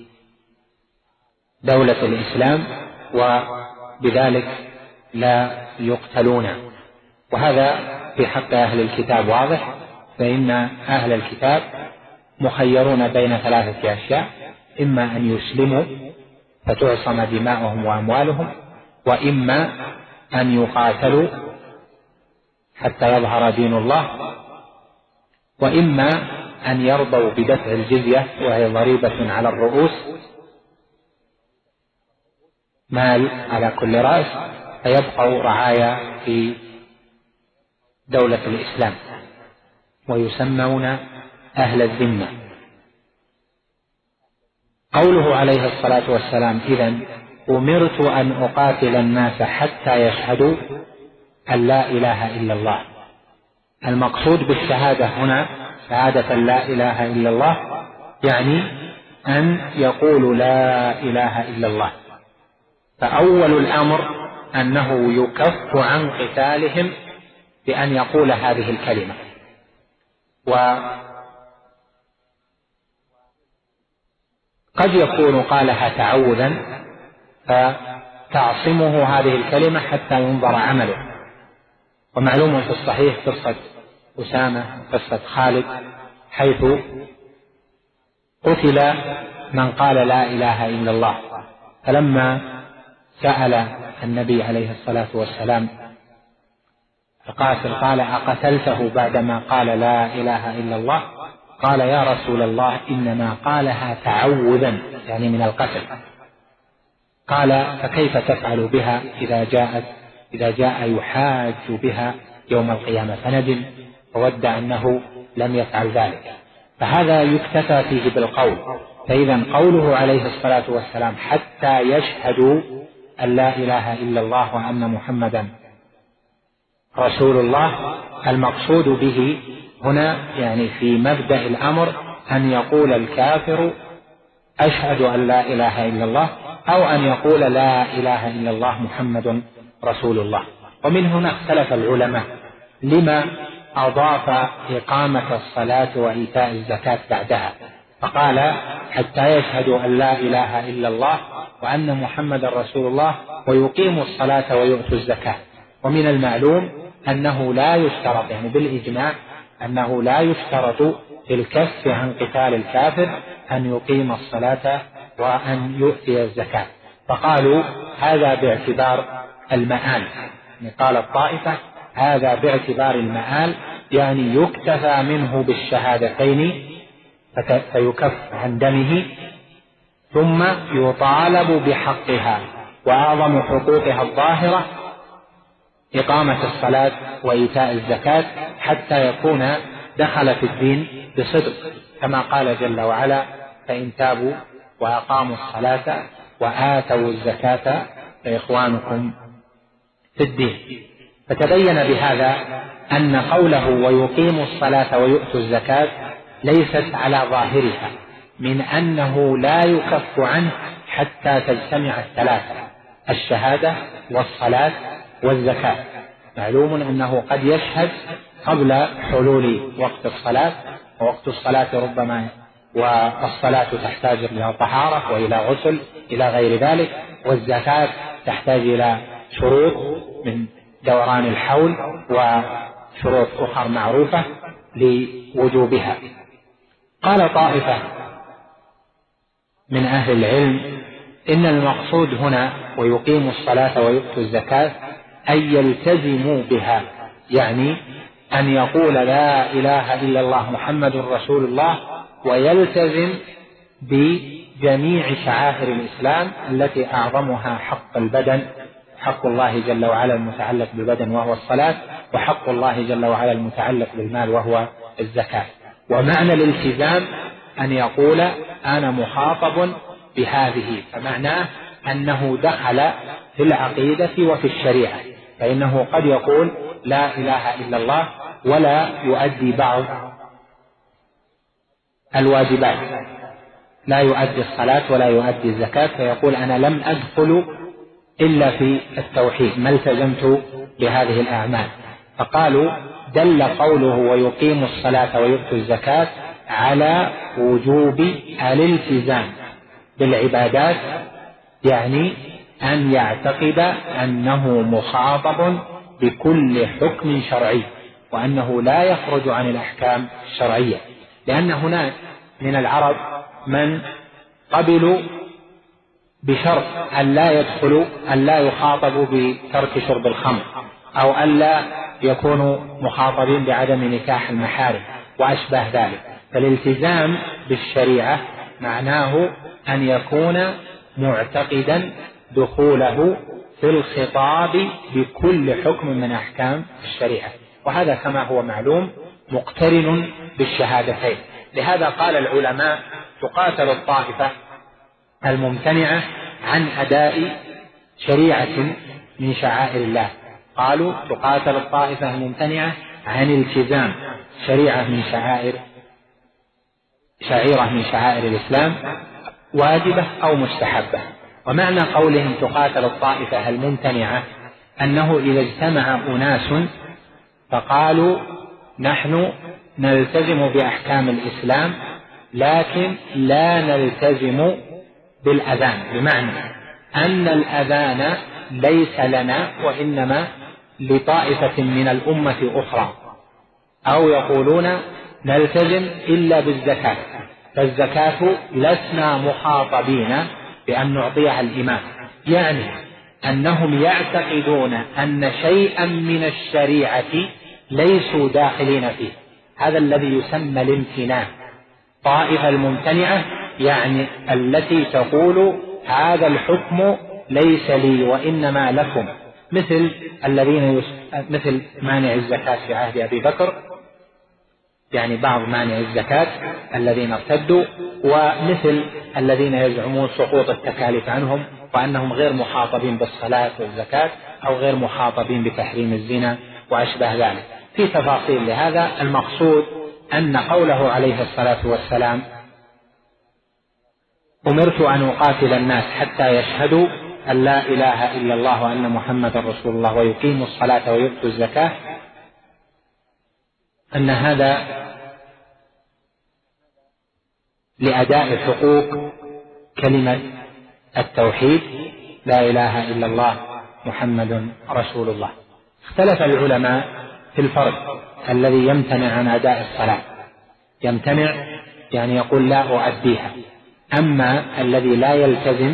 الإسلام وبذلك لا يقتلون. وهذا في حق أهل الكتاب واضح، فإن أهل الكتاب مخيرون بين ثلاثة أشياء: إما أن يسلموا فتعصم دماؤهم وأموالهم، وإما أن يقاتلوا حتى يظهر دين الله، وإما أن يرضوا بدفع الجزية وهي ضريبة على الرؤوس، مال على كل رأس، فيبقوا رعايا في دولة الإسلام ويسمون أهل الذمة. قوله عليه الصلاة والسلام: إذن أمرت أن أقاتل الناس حتى يشهدوا أن لا إله إلا الله. المقصود بالشهادة هنا شهادة لا إله إلا الله، يعني أن يقولوا لا إله إلا الله. فأول الأمر أنه يكف عن قتالهم بأن يقول هذه الكلمة، وقد يكون قالها تعوذا فتعصمه هذه الكلمة حتى ينظر عمله. ومعلوم في الصحيح قصة أسامة قصة خالد حيث قتل من قال لا إله إلا الله، فلما سأل النبي عليه الصلاة والسلام القاتل قال: أقتلته بعدما قال لا إله إلا الله؟ قال: يا رسول الله إنما قالها تعوذا يعني من القتل. قال: فكيف تفعل بها إذا جاءت إذا جاء يحاج بها يوم القيامة؟ فندم وود أنه لم يفعل ذلك. فهذا يكتفى فيه بالقول. فإذا قوله عليه الصلاة والسلام حتى يشهدوا أن لا إله إلا الله وأن محمدا رسول الله، المقصود به هنا يعني في مبدأ الأمر أن يقول الكافر أشهد أن لا إله إلا الله، أو أن يقول لا إله إلا الله محمد رسول الله. ومن هنا اختلف العلماء لما أضاف إقامة الصلاة وإيتاء الزكاة بعدها، فقال حتى يشهدوا أن لا إله إلا الله وأن محمد رسول الله ويقيموا الصلاة ويؤتوا الزكاة. ومن المعلوم أنه لا يشترط يعني بالإجماع أنه لا يشترط في الكف عن قتال الكافر أن يقيم الصلاة وأن يؤتي الزكاة، فقالوا هذا باعتبار المآل. يعني قال الطائفة هذا باعتبار المآل، يعني يكتفى منه بالشهادتين فيكف عن دمه، ثم يطالب بحقها، وأعظم حقوقها الظاهرة إقامة الصلاة وإيتاء الزكاة حتى يكون دخل في الدين بصدق، كما قال جل وعلا: فإن تابوا وأقاموا الصلاة وآتوا الزكاة فإخوانكم في الدين. فتبين بهذا أن قوله ويقيموا الصلاة ويؤتوا الزكاة ليست على ظاهرها من أنه لا يكف عنه حتى تجتمع الثلاثة: الشهادة والصلاة والزكاة. معلوم أنه قد يشهد قبل حلول وقت الصلاة، ووقت الصلاة ربما والصلاة تحتاج إلى طهارة وإلى غسل إلى غير ذلك، والزكاة تحتاج إلى شروط من دوران الحول وشروط أخرى معروفة لوجوبها. قال طائفة من أهل العلم إن المقصود هنا ويقيموا الصلاة ويؤتوا الزكاة أن يلتزموا بها، يعني أن يقول لا إله إلا الله محمد رسول الله ويلتزم بجميع شعائر الإسلام التي أعظمها حق البدن، حق الله جل وعلا المتعلق بالبدن وهو الصلاة، وحق الله جل وعلا المتعلق بالمال وهو الزكاة. ومعنى الالتزام أن يقول أنا مخاطب بهذه، فمعناه أنه دخل في العقيدة وفي الشريعة، فإنه قد يقول لا إله إلا الله ولا يؤدي بعض الواجبات، لا يؤدي الصلاة ولا يؤدي الزكاة، فيقول أنا لم أدخل إلا في التوحيد، ما التزمت بهذه الأعمال. فقالوا دل قوله ويقيم الصلاة ويؤتي الزكاة على وجوب الالتزام بالعبادات، يعني أن يعتقد أنه مخاطب بكل حكم شرعي، وأنه لا يخرج عن الأحكام الشرعية، لأن هناك من العرب من قبلوا بشرط أن لا يدخلوا أن لا يخاطبوا بترك شرب الخمر، أو أن لا يكونوا مخاطبين بعدم نكاح المحارم وأشبه ذلك. فالالتزام بالشريعة معناه أن يكون معتقدا دخوله في الخطاب بكل حكم من أحكام الشريعة، وهذا كما هو معلوم مقترن بالشهادتين. لهذا قال العلماء تقاتل الطائفة الممتنعة عن أداء شريعة من شعائر الله، قالوا تقاتل الطائفة الممتنعة عن التزام شريعة من شعائر شعيرة من شعائر الإسلام واجبة أو مستحبة. ومعنى قولهم تقاتل الطائفة الممتنعة أنه إذا اجتمع أناس فقالوا نحن نلتزم بأحكام الإسلام لكن لا نلتزم بالأذان، بمعنى أن الأذان ليس لنا وإنما لطائفة من الأمة أخرى، أو يقولون نلتزم إلا بالزكاة، فالزكاة لسنا مخاطبين بأن نعطيها الإمام، يعني أنهم يعتقدون أن شيئا من الشريعة ليسوا داخلين فيه. هذا الذي يسمى الامتناع. طائفة الممتنعة يعني التي تقول هذا الحكم ليس لي وإنما لكم، مثل الذين يس... مثل مانع الزكاة في عهد أبي بكر، يعني بعض مانع الزكاة الذين ارتدوا، ومثل الذين يزعمون سقوط التكاليف عنهم وأنهم غير مخاطبين بالصلاة والزكاة أو غير مخاطبين بتحريم الزنا وأشبه ذلك. في تفاصيل لهذا. المقصود أن قوله عليه الصلاة والسلام أمرت أن أقاتل الناس حتى يشهدوا أن لا إله إلا الله وأن محمد رسول الله ويقيموا الصلاة ويؤتوا الزكاة، أن هذا لأداء حقوق كلمة التوحيد لا إله إلا الله محمد رسول الله. اختلف العلماء في الفرق الذي يمتنع عن أداء الصلاة، يمتنع يعني يقول لا أؤديها، أما الذي لا يلتزم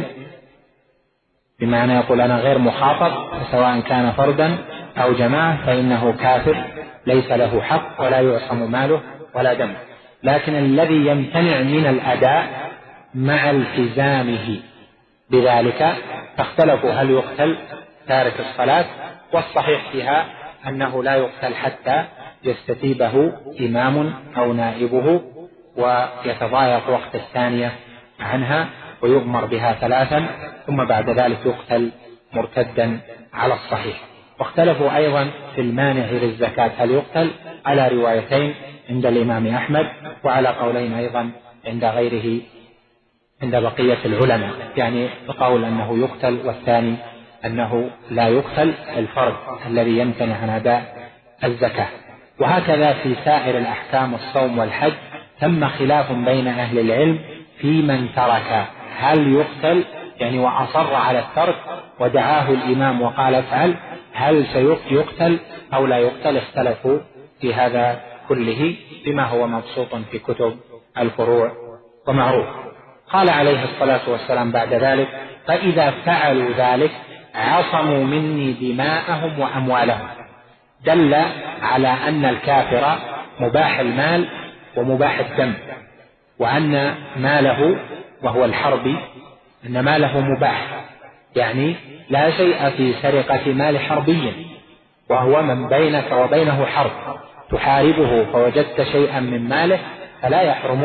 بمعنى يقول أنا غير مخاطب سواء كان فردا أو جماعة فإنه كافر ليس له حق ولا يعصم ماله ولا دمه. لكن الذي يمتنع من الأداء مع التزامه بذلك فاختلفوا هل يقتل تارك الصلاة، والصحيح فيها أنه لا يقتل حتى يستتيبه إمام أو نائبه ويتضايق وقت الثانية عنها ويؤمر بها ثلاثا ثم بعد ذلك يقتل مرتدا على الصحيح. واختلفوا أيضا في المانع للزكاة هل يقتل، على روايتين عند الإمام أحمد وعلى قولين أيضا عند غيره عند بقية العلماء، يعني قول أنه يقتل والثاني أنه لا يقتل الفرد الذي يمتنع عن أداء الزكاة. وهكذا في سائر الأحكام الصوم والحج تم خلاف بين أهل العلم في من ترك هل يقتل يعني وأصر على الترك ودعاه الإمام وقال افعل هل سيقتل أو لا يقتل. اختلفوا في هذا كله بما هو مبسوط في كتب الفروع ومعروف. قال عليه الصلاة والسلام بعد ذلك فإذا فعلوا ذلك عصموا مني دماءهم وأموالهم، دل على أن الكافر مباح المال ومباح الدم، وأن ماله وهو الحربي أن ماله مباح، يعني لا شيء في سرقة مال حربي وهو من بينك وبينه حرب تحاربه فوجدت شيئا من ماله فلا يحرم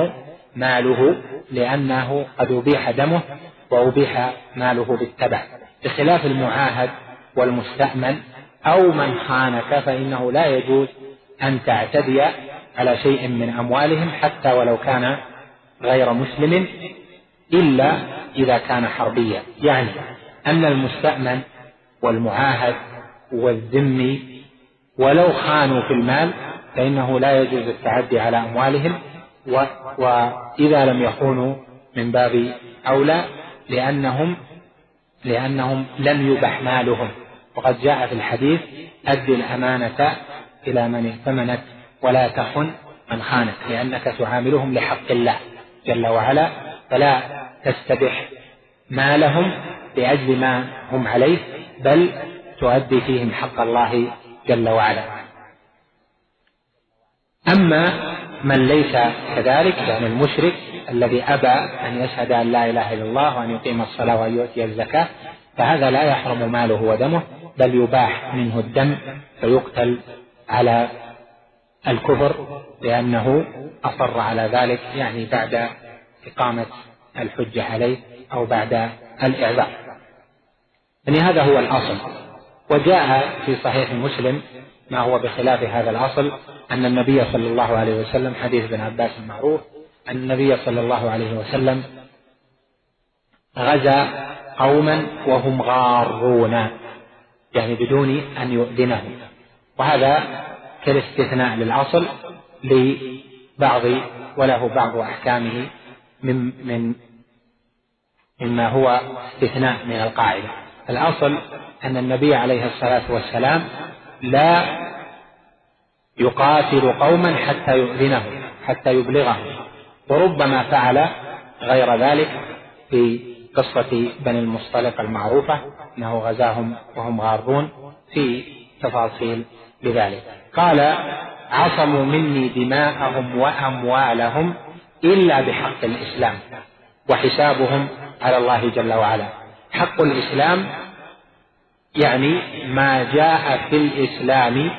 ماله لأنه قد أبيح دمه وأبيح ماله بالتبع، بخلاف المعاهد والمستأمن أو من خانك فإنه لا يجوز أن تعتدي على شيء من أموالهم حتى ولو كان غير مسلم إلا إذا كان حربيا. يعني أن المستأمن والمعاهد والذمي ولو خانوا في المال فإنه لا يجوز التعدي على أموالهم، و... وإذا لم يخونوا من باب أولى لأنهم لأنهم لم يبح مالهم. وقد جاء في الحديث: أد الأمانة إلى من ائتمنت ولا تخن من خانك، لأنك تعاملهم لحق الله جل وعلا، فلا تستبح مالهم لأجل ما هم عليه، بل تؤدي فيهم حق الله جل وعلا. أما من ليس كذلك يعني المشرك الذي أبى أن يشهد أن لا إله إلا الله وأن يقيم الصلاة وأن يؤتي الزكاة فهذا لا يحرم ماله ودمه، بل يباح منه الدم فيقتل على الكفر لأنه أصر على ذلك، يعني بعد إقامة الحجة عليه أو بعد الإعذار. يعني هذا هو الأصل. وجاء في صحيح مسلم ما هو بخلاف هذا الأصل أن النبي صلى الله عليه وسلم، حديث ابن عباس المعروف، أن النبي صلى الله عليه وسلم غزا قوما وهم غارون، يعني بدون أن يؤذنهم، وهذا كالاستثناء للأصل لبعض وله بعض أحكامه من من مما هو استثناء من القاعدة. الأصل أن النبي عليه الصلاة والسلام لا يقاتل قوما حتى يؤذنهم حتى يبلغهم، وربما فعل غير ذلك في قصة بني المصطلق المعروفة أنه غزاهم وهم غارون في تفاصيل لذلك. قال: عصموا مني دماءهم وأموالهم إلا بحق الإسلام وحسابهم على الله جل وعلا. حق الإسلام يعني ما جاء في الإسلام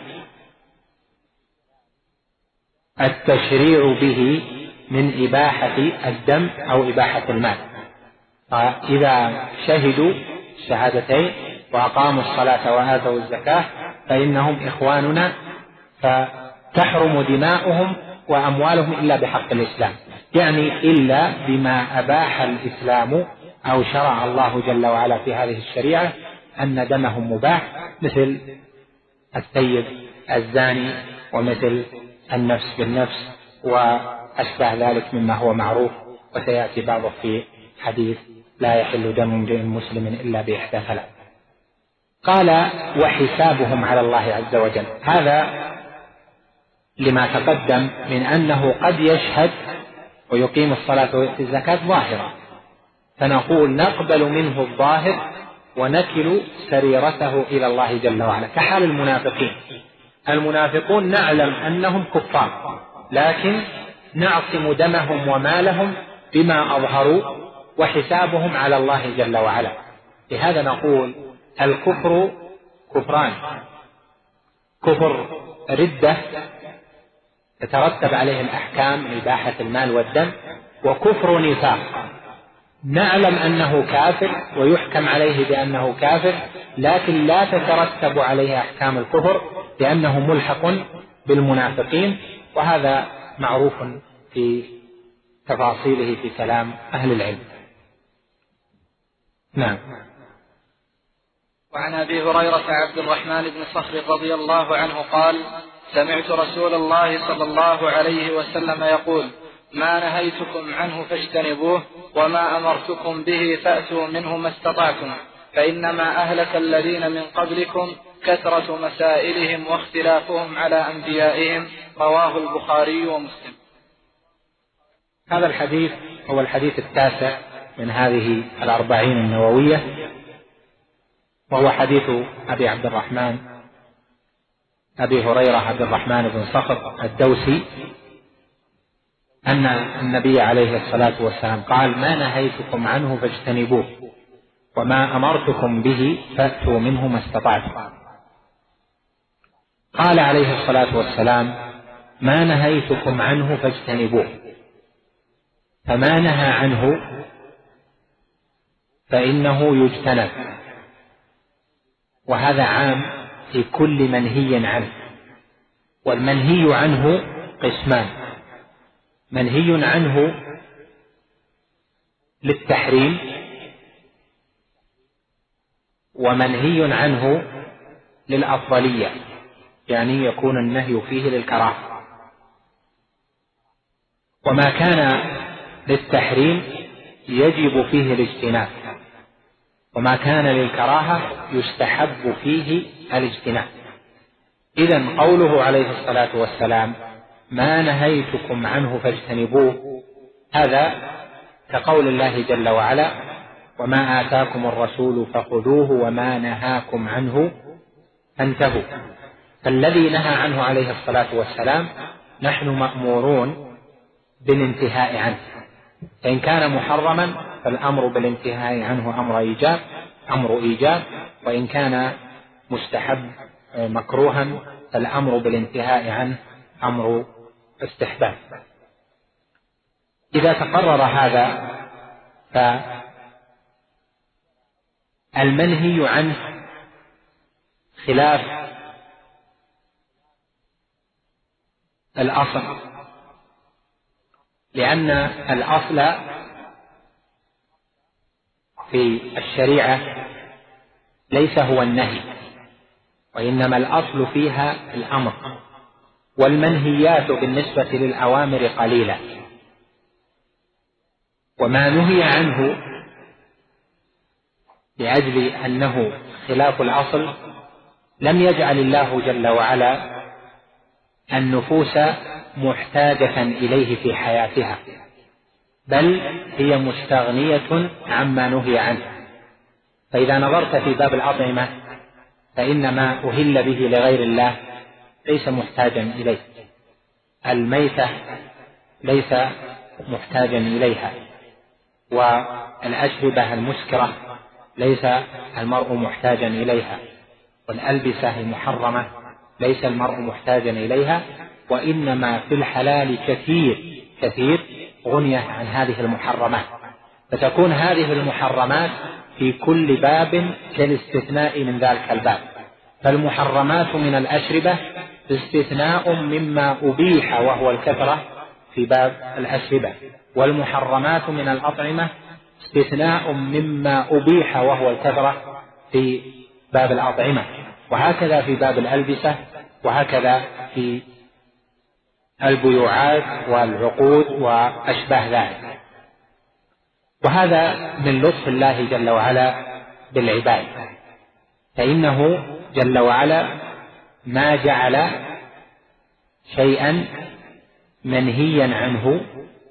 التشريع به من إباحة الدم أو إباحة المال. إذا شهدوا الشهادتين وأقاموا الصلاة وآتوا الزكاة فإنهم إخواننا، فتحرم دماؤهم وأموالهم إلا بحق الإسلام، يعني إلا بما أباح الإسلام أو شرع الله جل وعلا في هذه الشريعة أن دمهم مباح، مثل الثيب الزاني ومثل النفس بالنفس وأشبه ذلك مما هو معروف، وسيأتي بعضه في حديث لا يحل دم امرئ مسلم إلا بإحدى ثلاث. قال: وحسابهم على الله عز وجل. هذا لما تقدم من أنه قد يشهد ويقيم الصلاة ويؤتي الزكاة ظاهرة، فنقول نقبل منه الظاهر ونكل سريرته إلى الله جل وعلا، كحال المنافقين. المنافقون نعلم أنهم كفار، لكن نعصم دمهم ومالهم بما أظهروا، وحسابهم على الله جل وعلا. لهذا نقول الكفر كفران: كفر ردة تترتب عليه الأحكام إباحة المال والدم، وكفر نفاق نعلم أنه كافر ويحكم عليه بأنه كافر، لكن لا تترتب عليه أحكام الكفر لأنه ملحق بالمنافقين، وهذا معروف في تفاصيله في كلام أهل العلم. نعم. وعن أبي هريرة عبد الرحمن بن صخر رضي الله عنه قال: سمعت رسول الله صلى الله عليه وسلم يقول: ما نهيتكم عنه فاجتنبوه، وما أمرتكم به فأتوا منه ما استطعتم، فإنما أهلك الذين من قبلكم كثرة مسائلهم واختلافهم على أنبيائهم. رواه البخاري ومسلم. هذا الحديث هو الحديث التاسع من هذه الأربعين النووية، وهو حديث أبي عبد الرحمن أبي هريرة عبد الرحمن بن صخر الدوسي أن النبي عليه الصلاة والسلام قال: ما نهيتكم عنه فاجتنبوه، وما أمرتكم به فأتوا منه ما استطعتم. قال عليه الصلاة والسلام: ما نهيتكم عنه فاجتنبوه، فما نهى عنه فإنه يجتنب، وهذا عام في كل منهي عنه. والمنهي عنه قسمان: منهي عنه للتحريم، ومنهي عنه للأفضلية، يعني يكون النهي فيه للكراهة. وما كان للتحريم يجب فيه الاجتناب، وما كان للكراهة يستحب فيه الاجتناب. إذن قوله عليه الصلاة والسلام: ما نهيتكم عنه فاجتنبوه، هذا كقول الله جل وعلا: وما آتاكم الرسول فخذوه وما نهاكم عنه فانتهوا. فالذي نهى عنه عليه الصلاة والسلام نحن مأمورون بالانتهاء عنه، فإن كان محرما فالأمر بالانتهاء عنه أمر إيجاب أمر إيجاب وإن كان مستحب مكروها فالأمر بالانتهاء عنه أمر استحباب. إذا تقرر هذا فالمنهي عنه خلاف الأصل، لأن الأصل في الشريعة ليس هو النهي، وإنما الأصل فيها الأمر، والمنهيات بالنسبة للأوامر قليلة. وما نهي عنه لأجل أنه خلاف الأصل لم يجعل الله جل وعلا النفوس محتاجة إليه في حياتها، بل هي مستغنية عما نهي عنه. فإذا نظرت في باب الأطعمة فإن ما أهل به لغير الله ليس محتاجا إليه، الميتة ليس محتاجا إليها، والأشربة المسكرة ليس المرء محتاجا إليها، والألبسة المحرمة ليس المرء محتاجا إليها، وإنما في الحلال كثير كثير غنية عن هذه المحرمات. فتكون هذه المحرمات في كل باب كالاستثناء من ذلك الباب. فالمحرمات من الأشربة استثناء مما أبيح وهو الكثرة في باب الأشربة، والمحرمات من الأطعمة استثناء مما أبيح وهو الكثرة في باب الأطعمة، وهكذا في باب الألبسة، وهكذا في البيوعات والعقود وأشباه ذلك. وهذا من لطف الله جل وعلا بالعباد، فإنه جل وعلا ما جعل شيئا منهيا عنه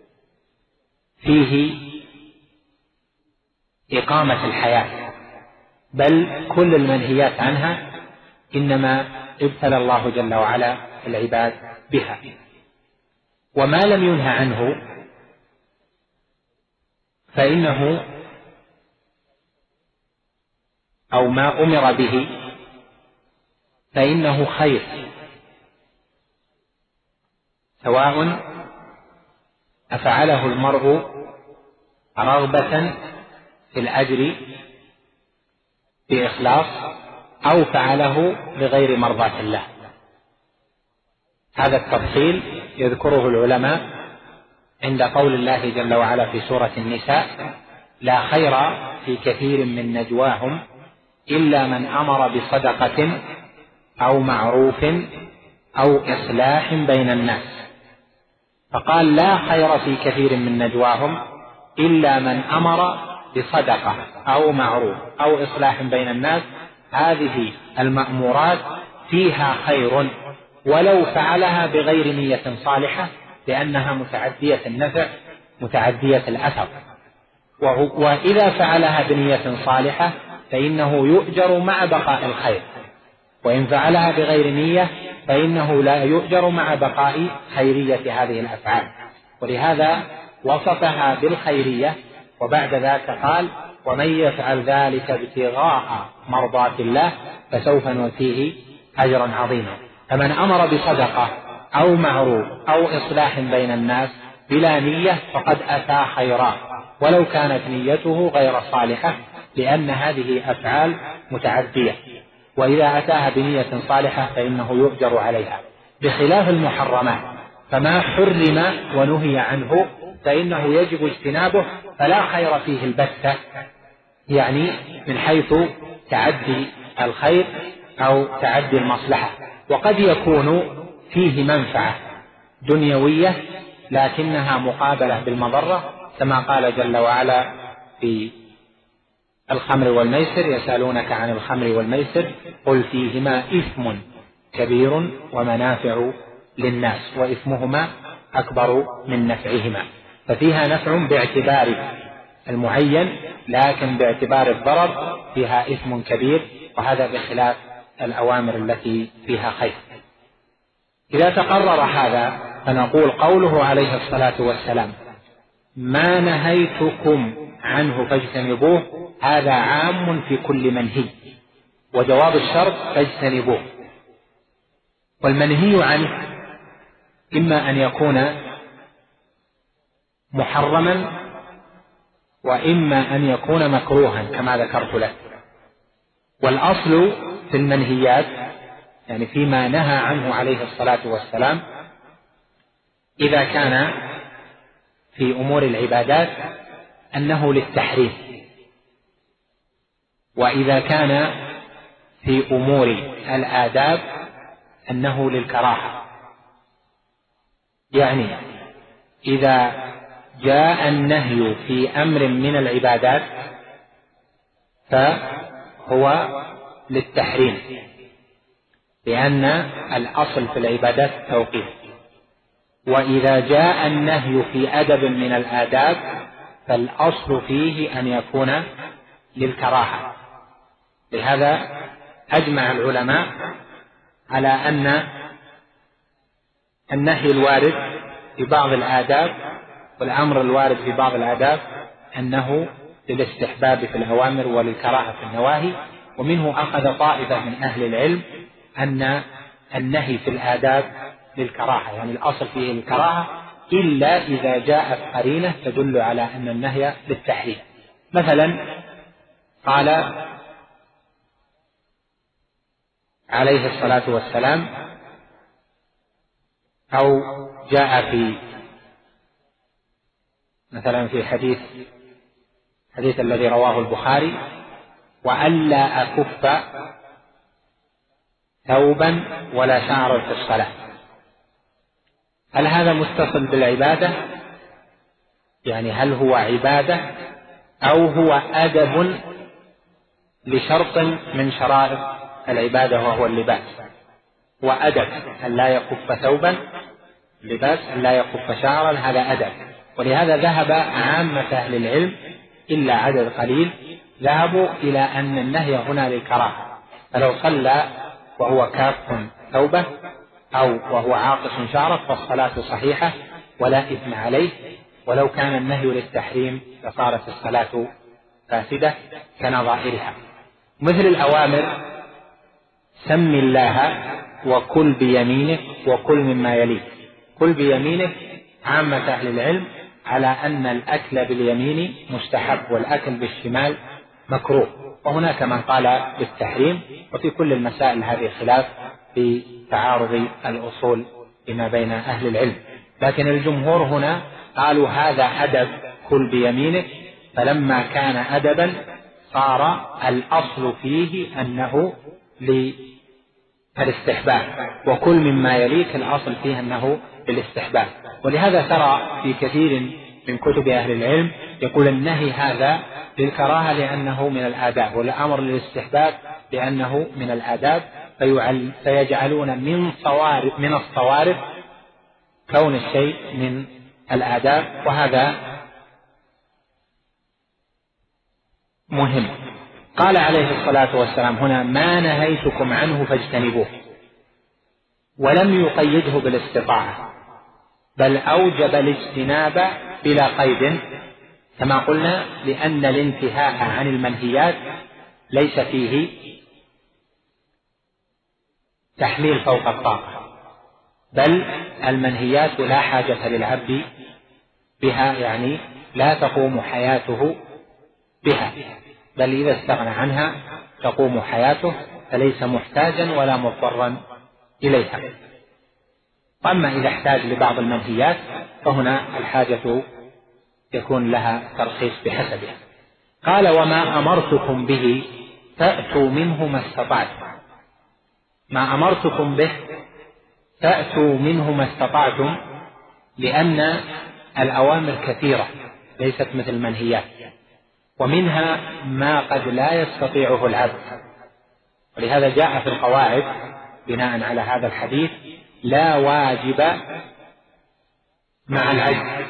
فيه إقامة الحياة، بل كل المنهيات عنها إنما ابتلى الله جل وعلا العباد بها. وما لم ينهى عنه فإنه أو ما أمر به فإنه خير، سواء أفعله المرء رغبة في الأجر بإخلاص أو فعله لغير مرضاة الله. هذا التفصيل يذكره العلماء عند قول الله جل وعلا في سورة النساء: لا خير في كثير من نجواهم إلا من أمر بصدقة أو معروف أو إصلاح بين الناس. فقال: لا خير في كثير من نجواهم إلا من أمر بصدقة أو معروف أو إصلاح بين الناس. هذه المأمورات فيها خير ولو فعلها بغير نية صالحة، لأنها متعدية النفع متعدية الأثر. وإذا فعلها بنية صالحة فإنه يؤجر مع بقاء الخير، وإن فعلها بغير نية فإنه لا يؤجر مع بقاء خيرية هذه الأفعال. ولهذا وصفها بالخيرية، وبعد ذلك قال: ومن يفعل ذلك ابتغاء مرضات الله فسوف نؤتيه أجرا عظيما. فمن أمر بصدقة أو معروف أو إصلاح بين الناس بلا نية فقد أتى خيرا ولو كانت نيته غير صالحة، لأن هذه أفعال متعدية، وإذا أتاها بنية صالحة فإنه يؤجر عليها، بخلاف المحرمات فما حرم ونهي عنه فإنه يجب اجتنابه فلا خير فيه البتة، يعني من حيث تعدي الخير أو تعدي المصلحة. وقد يكون فيه منفعة دنيوية لكنها مقابلة بالمضرة، كما قال جل وعلا في الخمر والميسر: يسألونك عن الخمر والميسر قل فيهما إثم كبير ومنافع للناس وإثمهما أكبر من نفعهما. ففيها نفع باعتبار المعين، لكن باعتبار الضرر فيها إثم كبير، وهذا بخلاف الأوامر التي فيها خير. إذا تقرر هذا فنقول قوله عليه الصلاة والسلام: ما نهيتكم عنه فاجتنبوه، هذا عام في كل منهي، وجواب الشرط فاجتنبوه. والمنهي عنه إما أن يكون محرما وإما أن يكون مكروها كما ذكرت لك. والأصل في المنهيات يعني فيما نهى عنه عليه الصلاة والسلام إذا كان في أمور العبادات أنه للتحريم، وإذا كان في أمور الآداب أنه للكراهة. يعني إذا جاء النهي في أمر من العبادات فهو للتحريم، لأن الأصل في العبادات التوقيف. وإذا جاء النهي في أدب من الآداب فالأصل فيه أن يكون للكراهة. لهذا أجمع العلماء على أن النهي الوارد في بعض الآداب والأمر الوارد في بعض الآداب أنه للاستحباب في الأوامر وللكراهة في النواهي. ومنه أخذ طائفة من أهل العلم أن النهي في الآداب للكراهة، يعني الأصل فيه الكراهة إلا إذا جاءت قرينة تدل على أن النهي للتحريم. مثلا قال عليه الصلاة والسلام أو جاء في مثلا في حديث حديث الذي رواه البخاري: وألا أكف ثوبا ولا شعرا في الصلاة. هل هذا متصل بالعبادة؟ يعني هل هو عبادة أو هو أدب لشرط من شرائط العبادة وهو اللباس؟ وأدب أن لا يكف ثوبا، لباس أن لا يكف شعرا، هذا أدب. ولهذا ذهب عامة أهل العلم إلا عدد قليل ذهبوا إلى أن النهي هنا للكراهة، فلو صلى وهو كاف ثوبه أو وهو عاقص شعره فالصلاة صحيحة ولا إثم عليه، ولو كان النهي للتحريم فصارت الصلاة فاسدة كنظائرها. مثل الأوامر: سم الله وكل بيمينك وكل مما يليك. كل بيمينك عامة أهل العلم على أن الأكل باليمين مستحب والأكل بالشمال مكروه، وهناك من قال بالتحريم. وفي كل المسائل هذه خلاف في تعارض الأصول فيما بين أهل العلم، لكن الجمهور هنا قالوا هذا أدب كل بيمينك، فلما كان أدبا صار الأصل فيه أنه للاستحباب، وكل مما يليك الأصل فيه أنه للاستحباب. ولهذا ترى في كثير من كتب أهل العلم يقول النهي هذا للكراهة لأنه من الآداب، والأمر للاستحباب لأنه من الآداب، فيجعلون من صوارف من الصوارف كون الشيء من الآداب، وهذا مهم. قال عليه الصلاة والسلام هنا: ما نهيتكم عنه فاجتنبوه، ولم يقيده بالاستطاعة، بل أوجب الاجتناب بلا قيد كما قلنا، لأن الانتهاء عن المنهيات ليس فيه تحميل فوق الطاقة، بل المنهيات لا حاجة للعبد بها يعني لا تقوم حياته بها، بل إذا استغنى عنها تقوم حياته، فليس محتاجا ولا مضطرا إليها. أما إذا احتاج لبعض المنهيات فهنا الحاجة يكون لها ترخيص بحسبها. قال: وما أمرتكم به فأتوا منه ما استطعتم. ما أمرتكم به فأتوا منه ما استطعتم، لأن الأوامر كثيرة ليست مثل المنهيات، ومنها ما قد لا يستطيعه العبد، ولهذا جاء في القواعد بناء على هذا الحديث: لا واجب مع العجز،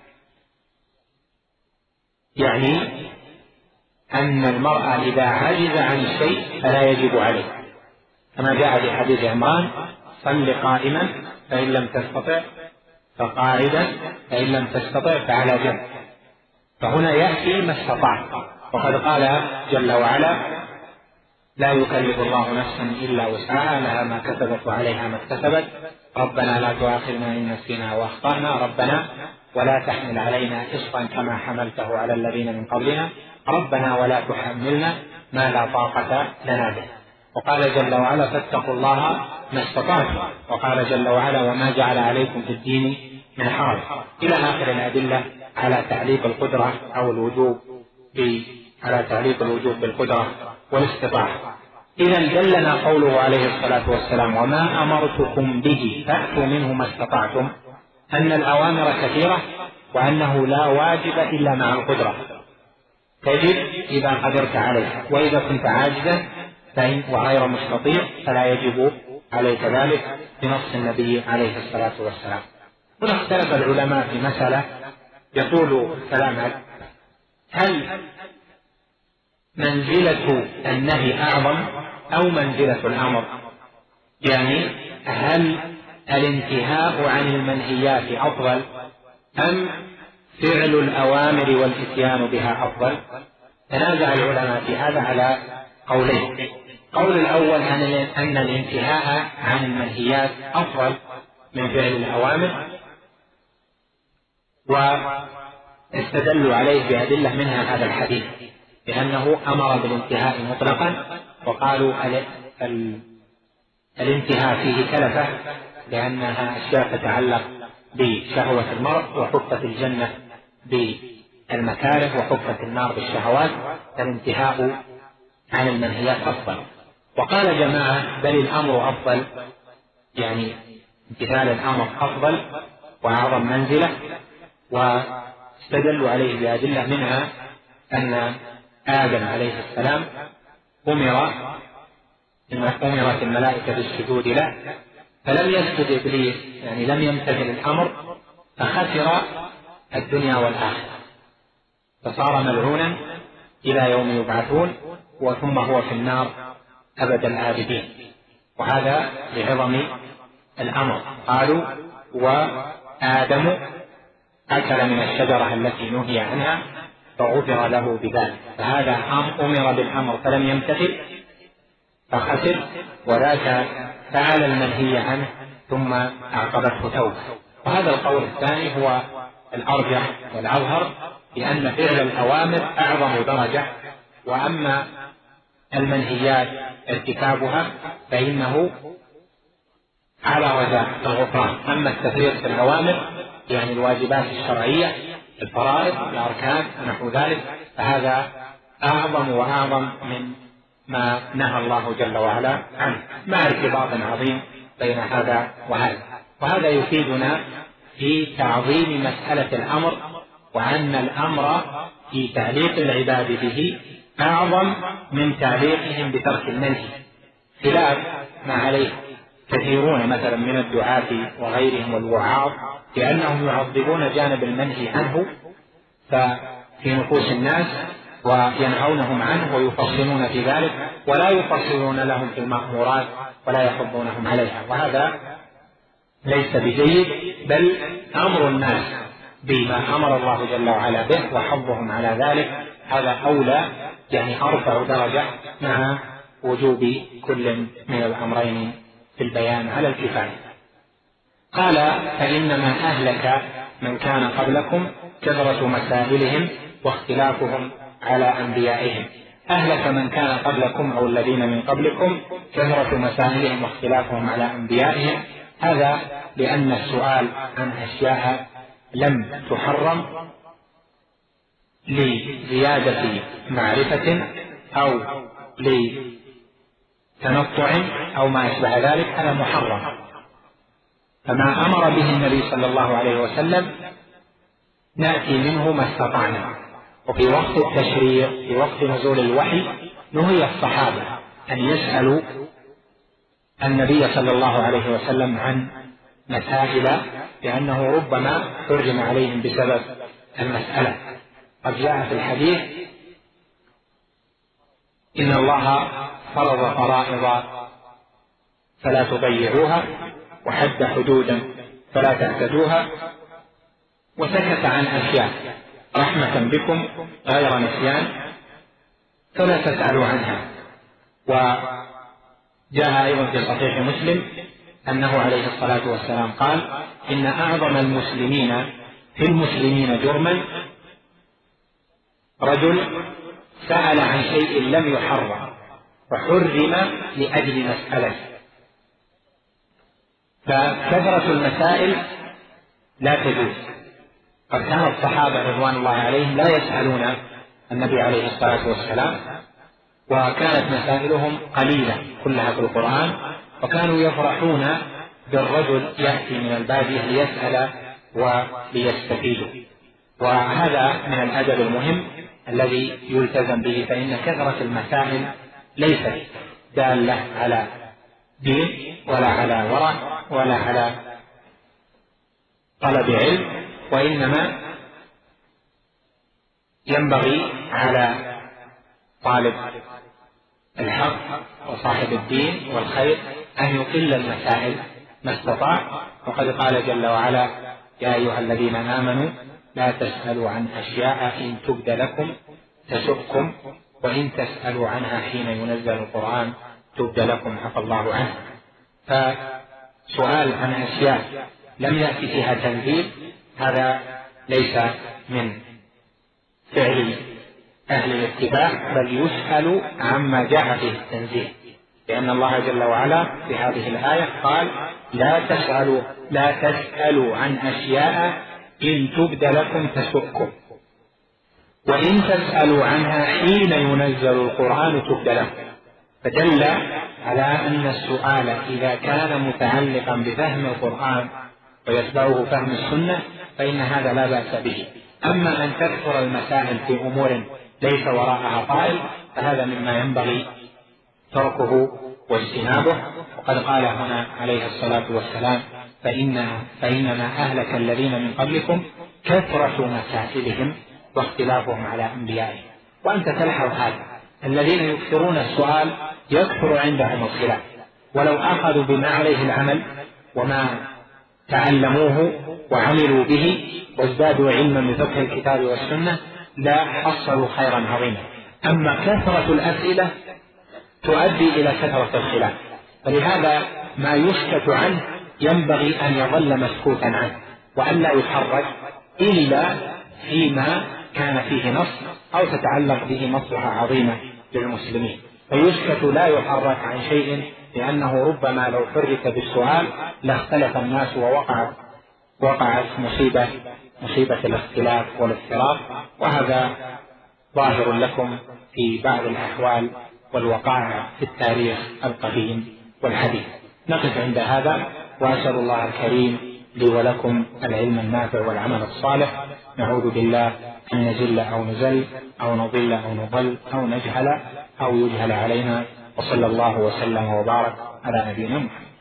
يعني أن المرأة إذا عجز عن الشيء فلا يجب عليه، كما جاء في حديث عمران: صل قائما فإن لم تستطع فقاعدا فإن لم تستطع فعلى جنب. فهنا يأتي ما استطاع، وقد قال جل وعلا: لا يكلف الله نفسا إلا وسعها، لها ما كسبت وعليها ما اكتسبت، ربنا لا تؤاخذنا إن نسينا وأخطأنا، ربنا ولا تحمل علينا إصرا كما حملته على الذين من قبلنا، ربنا ولا تحملنا ما لا طاقة لنا به. وقال جل وعلا: فاتقوا الله ما استطعتم، وقال جل وعلا: وما جعل عليكم في الدين من حرج، إلى آخر الأدلة على تعليق القدرة أو الوجوب على تعليق الوجوب بالقدرة والاستطاعة. إذا دلنا قوله عليه الصلاة والسلام: وما أمرتكم به فأتوا منه ما استطعتم، أن الأوامر كثيرة، وأنه لا واجب إلا مع القدرة، تجب إذا قدرت عليه، وإذا كنت عاجزا وغير مستطيع فلا يجب عليك ذلك بنص النبي عليه الصلاة والسلام. هنا اختلف العلماء في مسألة يطول الكلام: هل منزلة النهي أعظم أو منزلة الأمر؟ يعني هل الانتهاء عن المنهيات أفضل أم فعل الأوامر والإتيان بها أفضل؟ تنازع العلماء في هذا على قولين. قول الأول أن الانتهاء عن المنهيات أفضل من فعل الأوامر، واستدلوا عليه بأدلة منها هذا الحديث، لأنه أمر بالانتهاء مطلقا، وقالوا الانتهاء فيه تلفة لأنها أشياء تتعلق بشهوة المرء، وحفت الجنة بالمكاره وحفت النار بالشهوات، فالانتهاء عن المنهيات أفضل. وقال جماعة: بل الأمر أفضل، يعني امتثال الأمر أفضل وأعظم منزلة، واستدلوا عليه بأدلة منها أن آدم عليه السلام أمر أمرت الملائكة بالسجود له فلم يسجد إبليس، يعني لم يمتثل الأمر، فخسر الدنيا والآخرة، فصار ملعونا إلى يوم يبعثون، وثم هو في النار أبد الآبدين. وهذا لعظم الأمر. قالوا: وآدم أكل من الشجرة التي نهي عنها فغفر له بذلك، فهذا أمر بالأمر فلم يمتثل فخسر، وذاك فعل المنهي عنه ثم أعقبته توبة. وهذا القول الثاني هو الأرجح والأظهر، لأن فعل الأوامر أعظم درجة، وأما المنهيات ارتكابها فإنه على رجاء الغفران. أما التفريط في الأوامر يعني الواجبات الشرعية، الفرائض، الأركان ونحو ذلك، فهذا أعظم وأعظم من ما نهى الله جل وعلا عنه، مع ارتباط عظيم بين هذا وهذا. وهذا يفيدنا في تعظيم مسألة الأمر، وأن الأمر في تعليق العباد به أعظم من تعليقهم بترك المنهي، خلاف ما عليه كثيرون مثلا من الدعاة وغيرهم والوعاظ، لأنهم يعظمون جانب المنهي عنه ففي نفوس الناس وينهونهم عنه ويفصلون في ذلك، ولا يفصلون لهم في المأمورات ولا يحضونهم عليها، وهذا ليس بجيد، بل أمر الناس بما أمر الله جل وعلا به وحضهم على ذلك هذا أولى، يعني أرفع درجة، مع وجوب كل من الأمرين في البيان على الكفاية. قال: فإنما أهلك من كان قبلكم كثرة مسائلهم واختلافهم على أنبيائهم. أهلك من كان قبلكم أو الذين من قبلكم كثرة مسائلهم واختلافهم على أنبيائهم. هذا لأن السؤال عن أشياء لم تحرم لزيادة معرفة أو لتنطع أو ما أشبه ذلك هذا محرم. فما أمر به النبي صلى الله عليه وسلم نأتي منه ما استطعنا. وفي وقت التشريع في وقت نزول الوحي نهي الصحابة أن يسألوا النبي صلى الله عليه وسلم عن مسائل لأنه ربما حرم عليهم بسبب المسألة. قد جاء في الحديث إن الله فرض فرائض فلا تضيعوها وحد حدودا فلا تعتدوها وسكت عن أشياء رحمة بكم غير نسيان فلا تسألوا عنها. وجاء أيضا في صحيح مسلم أنه عليه الصلاة والسلام قال إن أعظم المسلمين في المسلمين جرما رجل سأل عن شيء لم يحرم وحرم لأجل مسألة. فكثرة المسائل لا تجوز. قد كان الصحابة رضوان الله عليهم لا يسألون النبي عليه الصلاة والسلام وكانت مسائلهم قليلة كلها في القرآن وكانوا يفرحون بالرجل يأتي من البادية ليسأل وليستفيد. وهذا من الأدب المهم الذي يلتزم به فإن كثرة المسائل ليست دالة على دين ولا على ورع ولا على طلب علم وإنما ينبغي على طالب الحق وصاحب الدين والخير أن يقل المسائل ما استطاع. وقد قال جل وعلا يا أيها الذين آمنوا لا تسألوا عن أشياء إن تبد لكم تسؤكم وإن تسألوا عنها حين ينزل القرآن تبد لكم عفى الله عنه. فسؤال عن أشياء لم يأتي فيها تنزيل هذا ليس من فعل أهل الاتباع بل يسأل عما جاء فيه التنزيل لأن الله جل وعلا في هذه الآية قال لا تسألوا لا تسألوا عن أشياء إن تبد لكم تسؤكم وإن تسألوا عنها حين ينزل القرآن تبد لكم. فدل على أن السؤال إذا كان متعلقا بفهم القرآن ويتبعه فهم السنة فإن هذا لا بأس به. أما أن تكثر المسائل في أمور ليس وراءها قائل فهذا مما ينبغي تركه واجتنابه. وقد قال هنا عليه الصلاة والسلام فإن فإنما أهلك الذين من قبلكم كثرة مسائلهم واختلافهم على أنبيائهم. وأنت تلحظ هذا الذين يكثرون السؤال يكثر عندهم الخلاف ولو أخذوا بما عليه العمل وما تعلموه وعملوا به وازدادوا علما بفقه الكتاب والسنة لا حصلوا خيرا عظيما. أما كثرة الأسئلة تؤدي إلى كثرة الخلاف فلهذا ما يسكت عنه ينبغي أن يظل مسكوتا عنه وأن لا يحرج إلا فيما كان فيه نص أو تتعلق به مصلحة عظيمة للمسلمين. فيسكت لا يحرك عن شيء لأنه ربما لو حرك بالسؤال لاختلف الناس ووقعت وقعت مصيبة مصيبة الاختلاف والافتراق. وهذا ظاهر لكم في بعض الأحوال والوقائع في التاريخ القديم والحديث. نقف عند هذا وأسأل الله الكريم لي ولكم العلم النافع والعمل الصالح. نعوذ بالله أن نزل أو نزل أو نضل أو نضل أو نجهل أو يجهل علينا. وصلى الله وسلم وبارك على نبينا محمد.